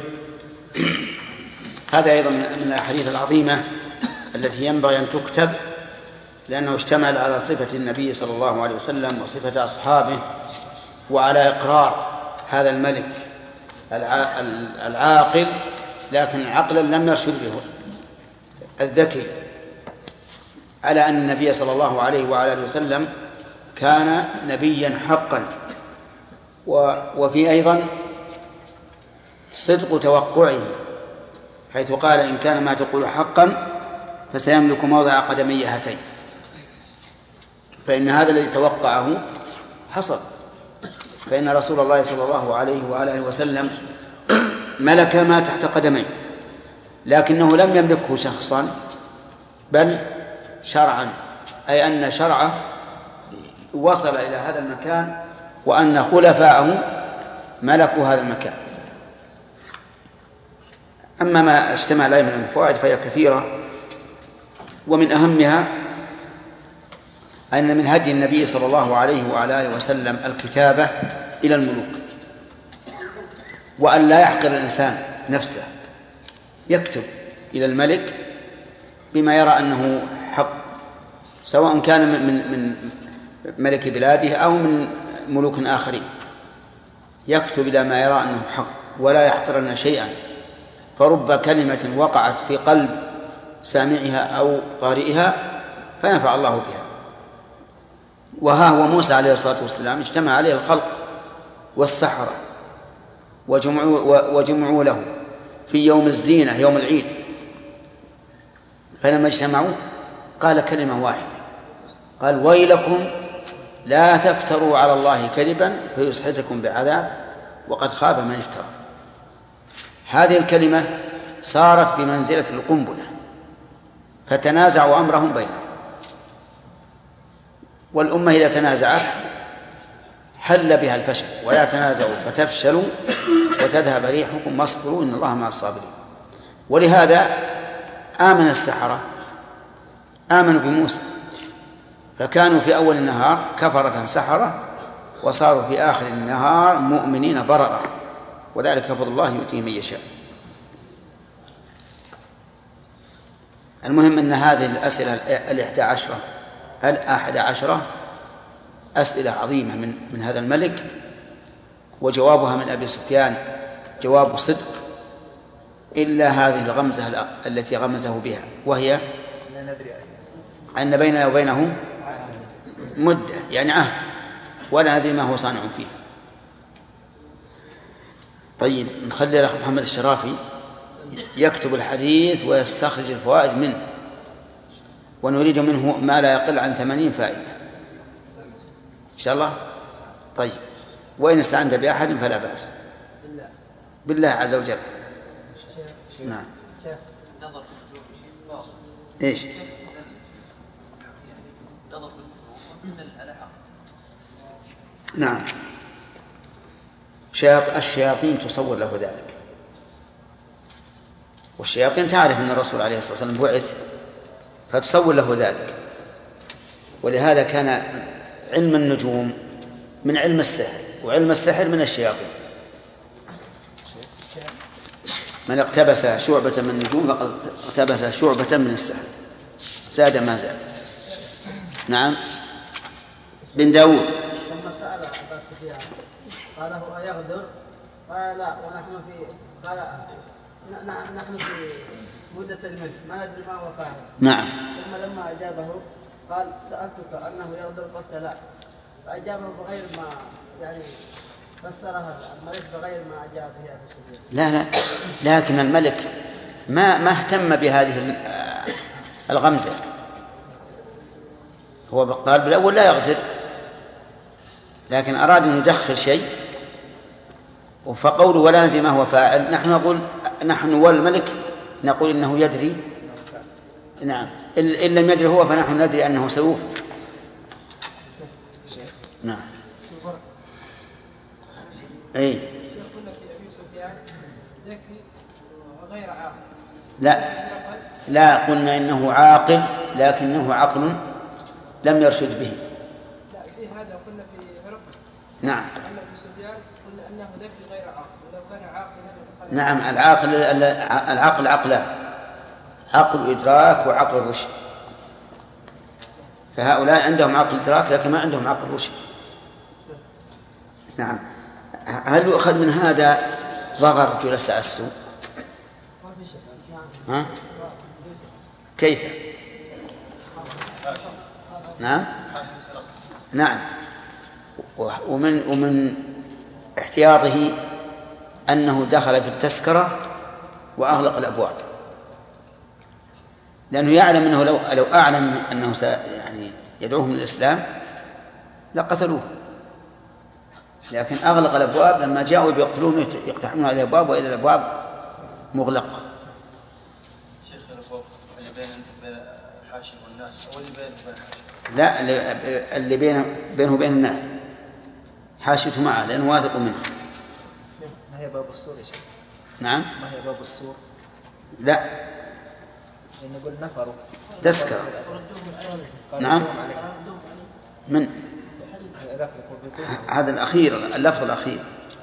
هذا أيضا من الأحاديث العظيمة التي ينبغي أن تكتب، لأنه اشتمل على صفة النبي صلى الله عليه وسلم وصفة أصحابه، وعلى إقرار هذا الملك العاقل، لكن عقلا لم يرشد به الذكي، على أن النبي صلى الله عليه وعلى آله وسلم كان نبيا حقا. وفي أيضا صدق توقعه، حيث قال: إن كان ما تقول حقا فسيملك موضع قدمي هاتين. فإن هذا الذي توقعه حصل، فإن رسول الله صلى الله عليه وعلى آله وسلم ملك ما تحت قدميه، لكنه لم يملكه شخصا بل شرعا، أي أن شرعه وصل إلى هذا المكان، وأن خلفاءه ملكوا هذا المكان. أما ما اشتمل عليه من الفوائد فهي كثيرة، ومن أهمها أن من هدي النبي صلى الله عليه وعلى آله وسلم الكتابة إلى الملوك، وأن لا يحقر الإنسان نفسه، يكتب إلى الملك بما يرى أنه حق، سواء كان من من ملك بلاده أو من ملوك آخرين، يكتب إلى ما يرى أنه حق ولا يحقرن شيئا. فرب كلمة وقعت في قلب سامعها أو قارئها فنفع الله بها. وها هو موسى عليه الصلاة والسلام اجتمع عليه الخلق والسحرة وجمعوا, وجمعوا له في يوم الزينة يوم العيد، فلما اجتمعوا قال كلمة واحدة، قال: ويلكم لا تفتروا على الله كذبا فيسحتكم بعذاب وقد خاب من افترى. هذه الكلمة صارت بمنزلة القنبلة، فتنازعوا أمرهم بينهم. والأمة إذا تنازعت حل بها الفشل، ولا تنازعوا فتفشلوا وتذهب ريحكم واصبروا إن الله مع الصابرين. ولهذا آمن السحرة، آمنوا بموسى، فكانوا في أول النهار كفرة سحرة، وصاروا في آخر النهار مؤمنين بررة، وذلك فضل الله يؤتيه من يشاء. المهم أن هذه الأسئلة الإحدى عشرة الأحد عشرة أسئلة عظيمة من من هذا الملك، وجوابها من أبي سفيان جواب صدق، إلا هذه الغمزة التي غمزه بها، وهي أن بيننا وبينه مدة، يعني عهد، ولا ندري ما هو صانع فيها. طيب، نخلي الأخ محمد الشرافي يكتب الحديث ويستخرج الفوائد منه، ونريد منه ما لا يقل عن ثمانين فائدة إن شاء الله. طيب، وإن استعنت بأحد فلا بأس، بالله عز وجل. نعم. إيش؟ نعم، الشياطين تصور له ذلك، والشياطين تعرف أن الرسول عليه الصلاة والسلام بعث، فتصور له ذلك. ولهذا كان علم النجوم من علم السحر، وعلم السحر من الشياطين. من اقتبس شعبة من النجوم فقد اقتبس شعبة من السحر، زاد ما زاد. نعم. بن داود لما سأل عباس سفيان قال هو يغدر، قال لا، ونحن في قال نحن في مدة الملك ما ندري ما هو فاعل. نعم. ثم لما أجابه قال سألتك أنه يغدر، قلت لا، فأجابه بغير ما يعني فسرها الملك بغير ما أجاب فيها أبو سفيان. لا لا، لكن الملك ما ما اهتم بهذه الغمزة، هو قال بالأول لا يغدر، لكن أراد أن يدخل شيء، فقوله ولا ندري ما هو فاعل، نحن نقول نحن والملك نقول إنه يدري. نعم، إن لم يدري هو فنحن ندري أنه سيوف. نعم. أي لا لا، قلنا إنه عاقل لكنه عقل لم يرشد به. لا في هذا قلنا في هرقل. نعم. أما في سفيان قلنا أنه ذكي غير عاقل، ولو كان عاقلا. نعم العاقل العقل عقلان، عقل إدراك وعقل رشد، فهؤلاء عندهم عقل إدراك لكن ما عندهم عقل رشد. نعم. هل يؤخذ من هذا ضرر جلساء السوء؟ ها؟ كيف؟ نعم نعم. ومن ومن احتياطه أنه دخل في التذكرة وأغلق الأبواب، لأنه يعلم أنه لو لو أعلم أنه يعني يدعوهم للإسلام لقتلوه، لكن أغلق الأبواب. لما جاءوا بيقتلون يقتحمون على الأبواب وإذا الأبواب مغلقة. شيخ الفوق اللي بين الحاشم والناس أو اللي بين الحاشم؟ لا اللي بينه بينه وبين الناس، حاشته معه لأنه واثق منه. ما هي باب السور يا شيخ؟ نعم. ما هي باب السور؟ لا. نقول نفروا تذكرة. نعم. من هذا الأخير، اللفظ الأخير.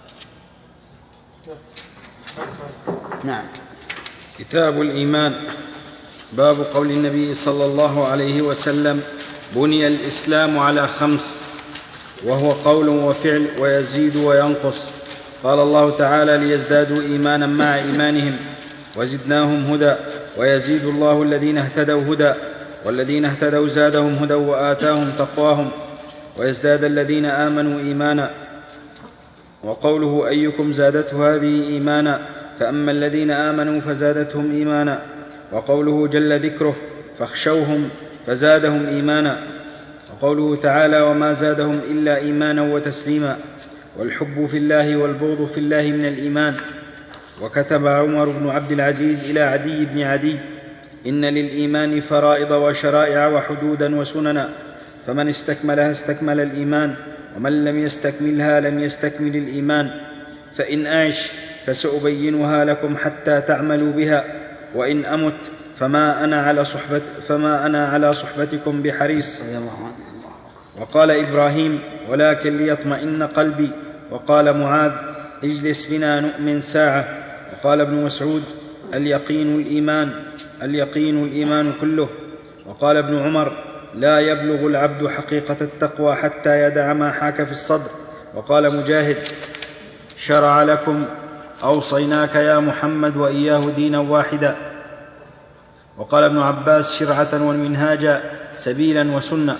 نعم. كتاب الإيمان. باب قول النبي صلى الله عليه وسلم: بني الإسلام على خمس، وهو قول وفعل ويزيد وينقص. قال الله تعالى: ليزدادوا إيمانا مع إيمانهم وزدناهم هدى ويزيد الله الذين اهتدوا هدى والذين اهتدوا زادهم هدى وآتاهم تقواهم ويزداد الذين آمنوا إيمانا. وقوله: أيكم زادته هذه إيمانا، فأما الذين آمنوا فزادتهم إيمانا. وقوله جل ذكره: فاخشوهم فزادهم إيمانا. وقوله تعالى: وما زادهم إلا إيمانا وتسليما. والحب في الله والبغض في الله من الإيمان. وكتب عمر بن عبد العزيز إلى عدي بن عدي: إن للإيمان فرائض وشرائع وحدودا وسننا، فمن استكملها استكمل الإيمان، ومن لم يستكملها لم يستكمل الإيمان. فإن أعش فسأبينها لكم حتى تعملوا بها، وإن أمت فما أنا على صحبة فما أنا على صحبتكم بحريص. وقال إبراهيم: ولكن ليطمئن قلبي. وقال معاذ: اجلس بنا نؤمن ساعة. وقال ابن مسعود: اليقين الإيمان اليقين الإيمان كله. وقال ابن عمر: لا يبلغ العبد حقيقة التقوى حتى يدع ما حاك في الصدر. وقال مجاهد: شرع لكم أوصيناك يا محمد وإياه دينا واحدا. وقال ابن عباس: شرعة والمنهاج سبيلا وسنة.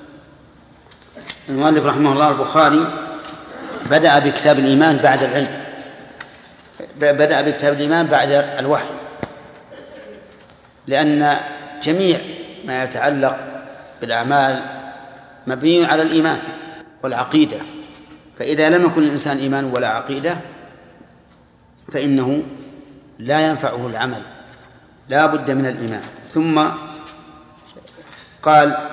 المؤلف رحمه الله البخاري بدأ بكتاب الإيمان بعد العلم، بدأ بكتاب الإيمان بعد الوحي، لأن جميع ما يتعلق بالأعمال مبني على الإيمان والعقيدة، فإذا لم يكن الإنسان إيمان ولا عقيدة فإنه لا ينفعه العمل، لا بد من الإيمان. ثم قال: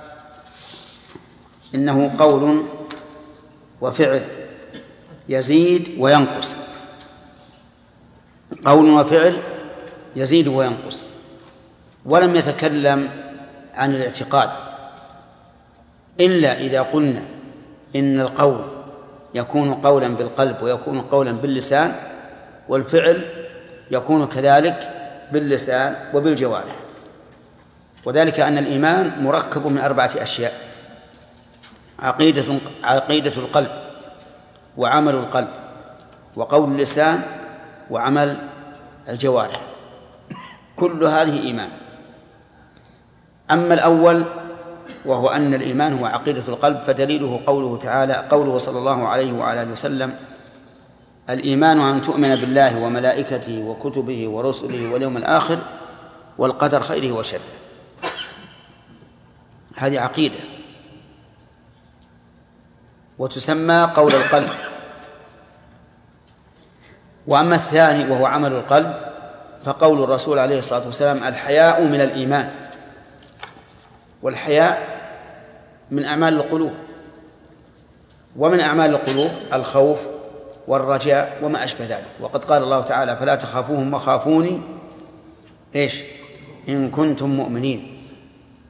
إنه قول وفعل يزيد وينقص. قول وفعل يزيد وينقص، ولم يتكلم عن الاعتقاد إلا إذا قلنا إن القول يكون قولا بالقلب ويكون قولا باللسان، والفعل يكون كذلك باللسان وبالجوارح. وذلك أن الإيمان مركب من أربعة أشياء: عقيدة عقيدة القلب، وعمل القلب، وقول اللسان، وعمل الجوارح، كل هذه إيمان. أما الأول وهو أن الإيمان هو عقيدة القلب فدليله قوله تعالى قوله صلى الله عليه وعلى آله وسلم: الإيمان أن تؤمن بالله وملائكته وكتبه ورسله واليوم الآخر والقدر خيره وشره. هذه عقيدة وتسمى قول القلب. وأما الثاني وهو عمل القلب فقول الرسول عليه الصلاة والسلام: الحياء من الإيمان. والحياء من أعمال القلوب، ومن أعمال القلوب الخوف والرجاء وما أشبه ذلك. وقد قال الله تعالى: فلا تخافوهم وخافوني إيش إن كنتم مؤمنين.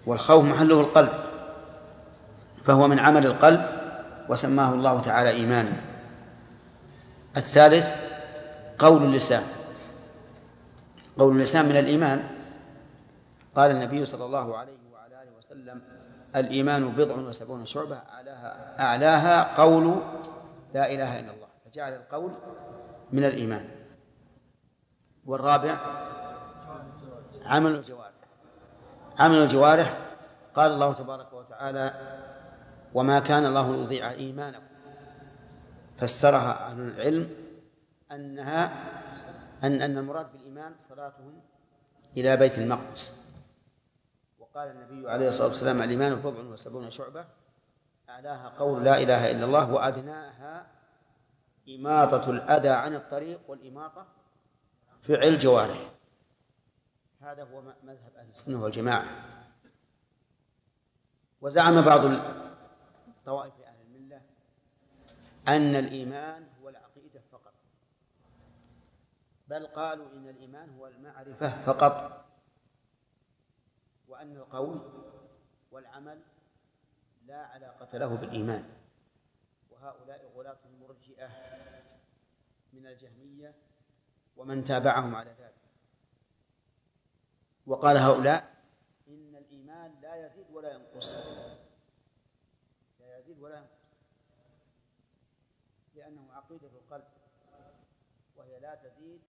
والخوف محله القلب، فهو من عمل القلب وسماه الله تعالى إيمانا. الثالث قول اللسان، قول اللسان من الإيمان. قال النبي صلى الله عليه وعلى آله وسلم: الإيمان بضع وسبعون شعبة، أعلاها, أعلاها قول لا إله إلا الله، فجعل القول من الإيمان. والرابع عمل الجوارح. عمل الجوارح قال الله تبارك وتعالى: وما كان الله ليضيع إيمانكم، فسرها أهل العلم أنها أن أن المراد بالإيمان صلاتهم إلى بيت المقدس. وقال النبي عليه الصلاة والسلام: الإيمان بضع وسبعون شعبة، أعلاها قول لا إله إلا الله، وأدناها إماطة الأذى عن الطريق، والإماطة فعل الجوارح. هذا هو مذهب أهل السنة والجماعة. وزعم بعض طوائف أهل الملة أن الإيمان هو العقيدة فقط، بل قالوا إن الإيمان هو المعرفة فقط، وأن القول والعمل لا علاقة له بالإيمان. وهؤلاء غلاة المرجئة من الجهمية ومن تابعهم على ذلك. وقال هؤلاء إن الإيمان لا يزيد ولا ينقص، لا يزيد ولا ينقص، لأنه عقيدة القلب، وهي لا تزيد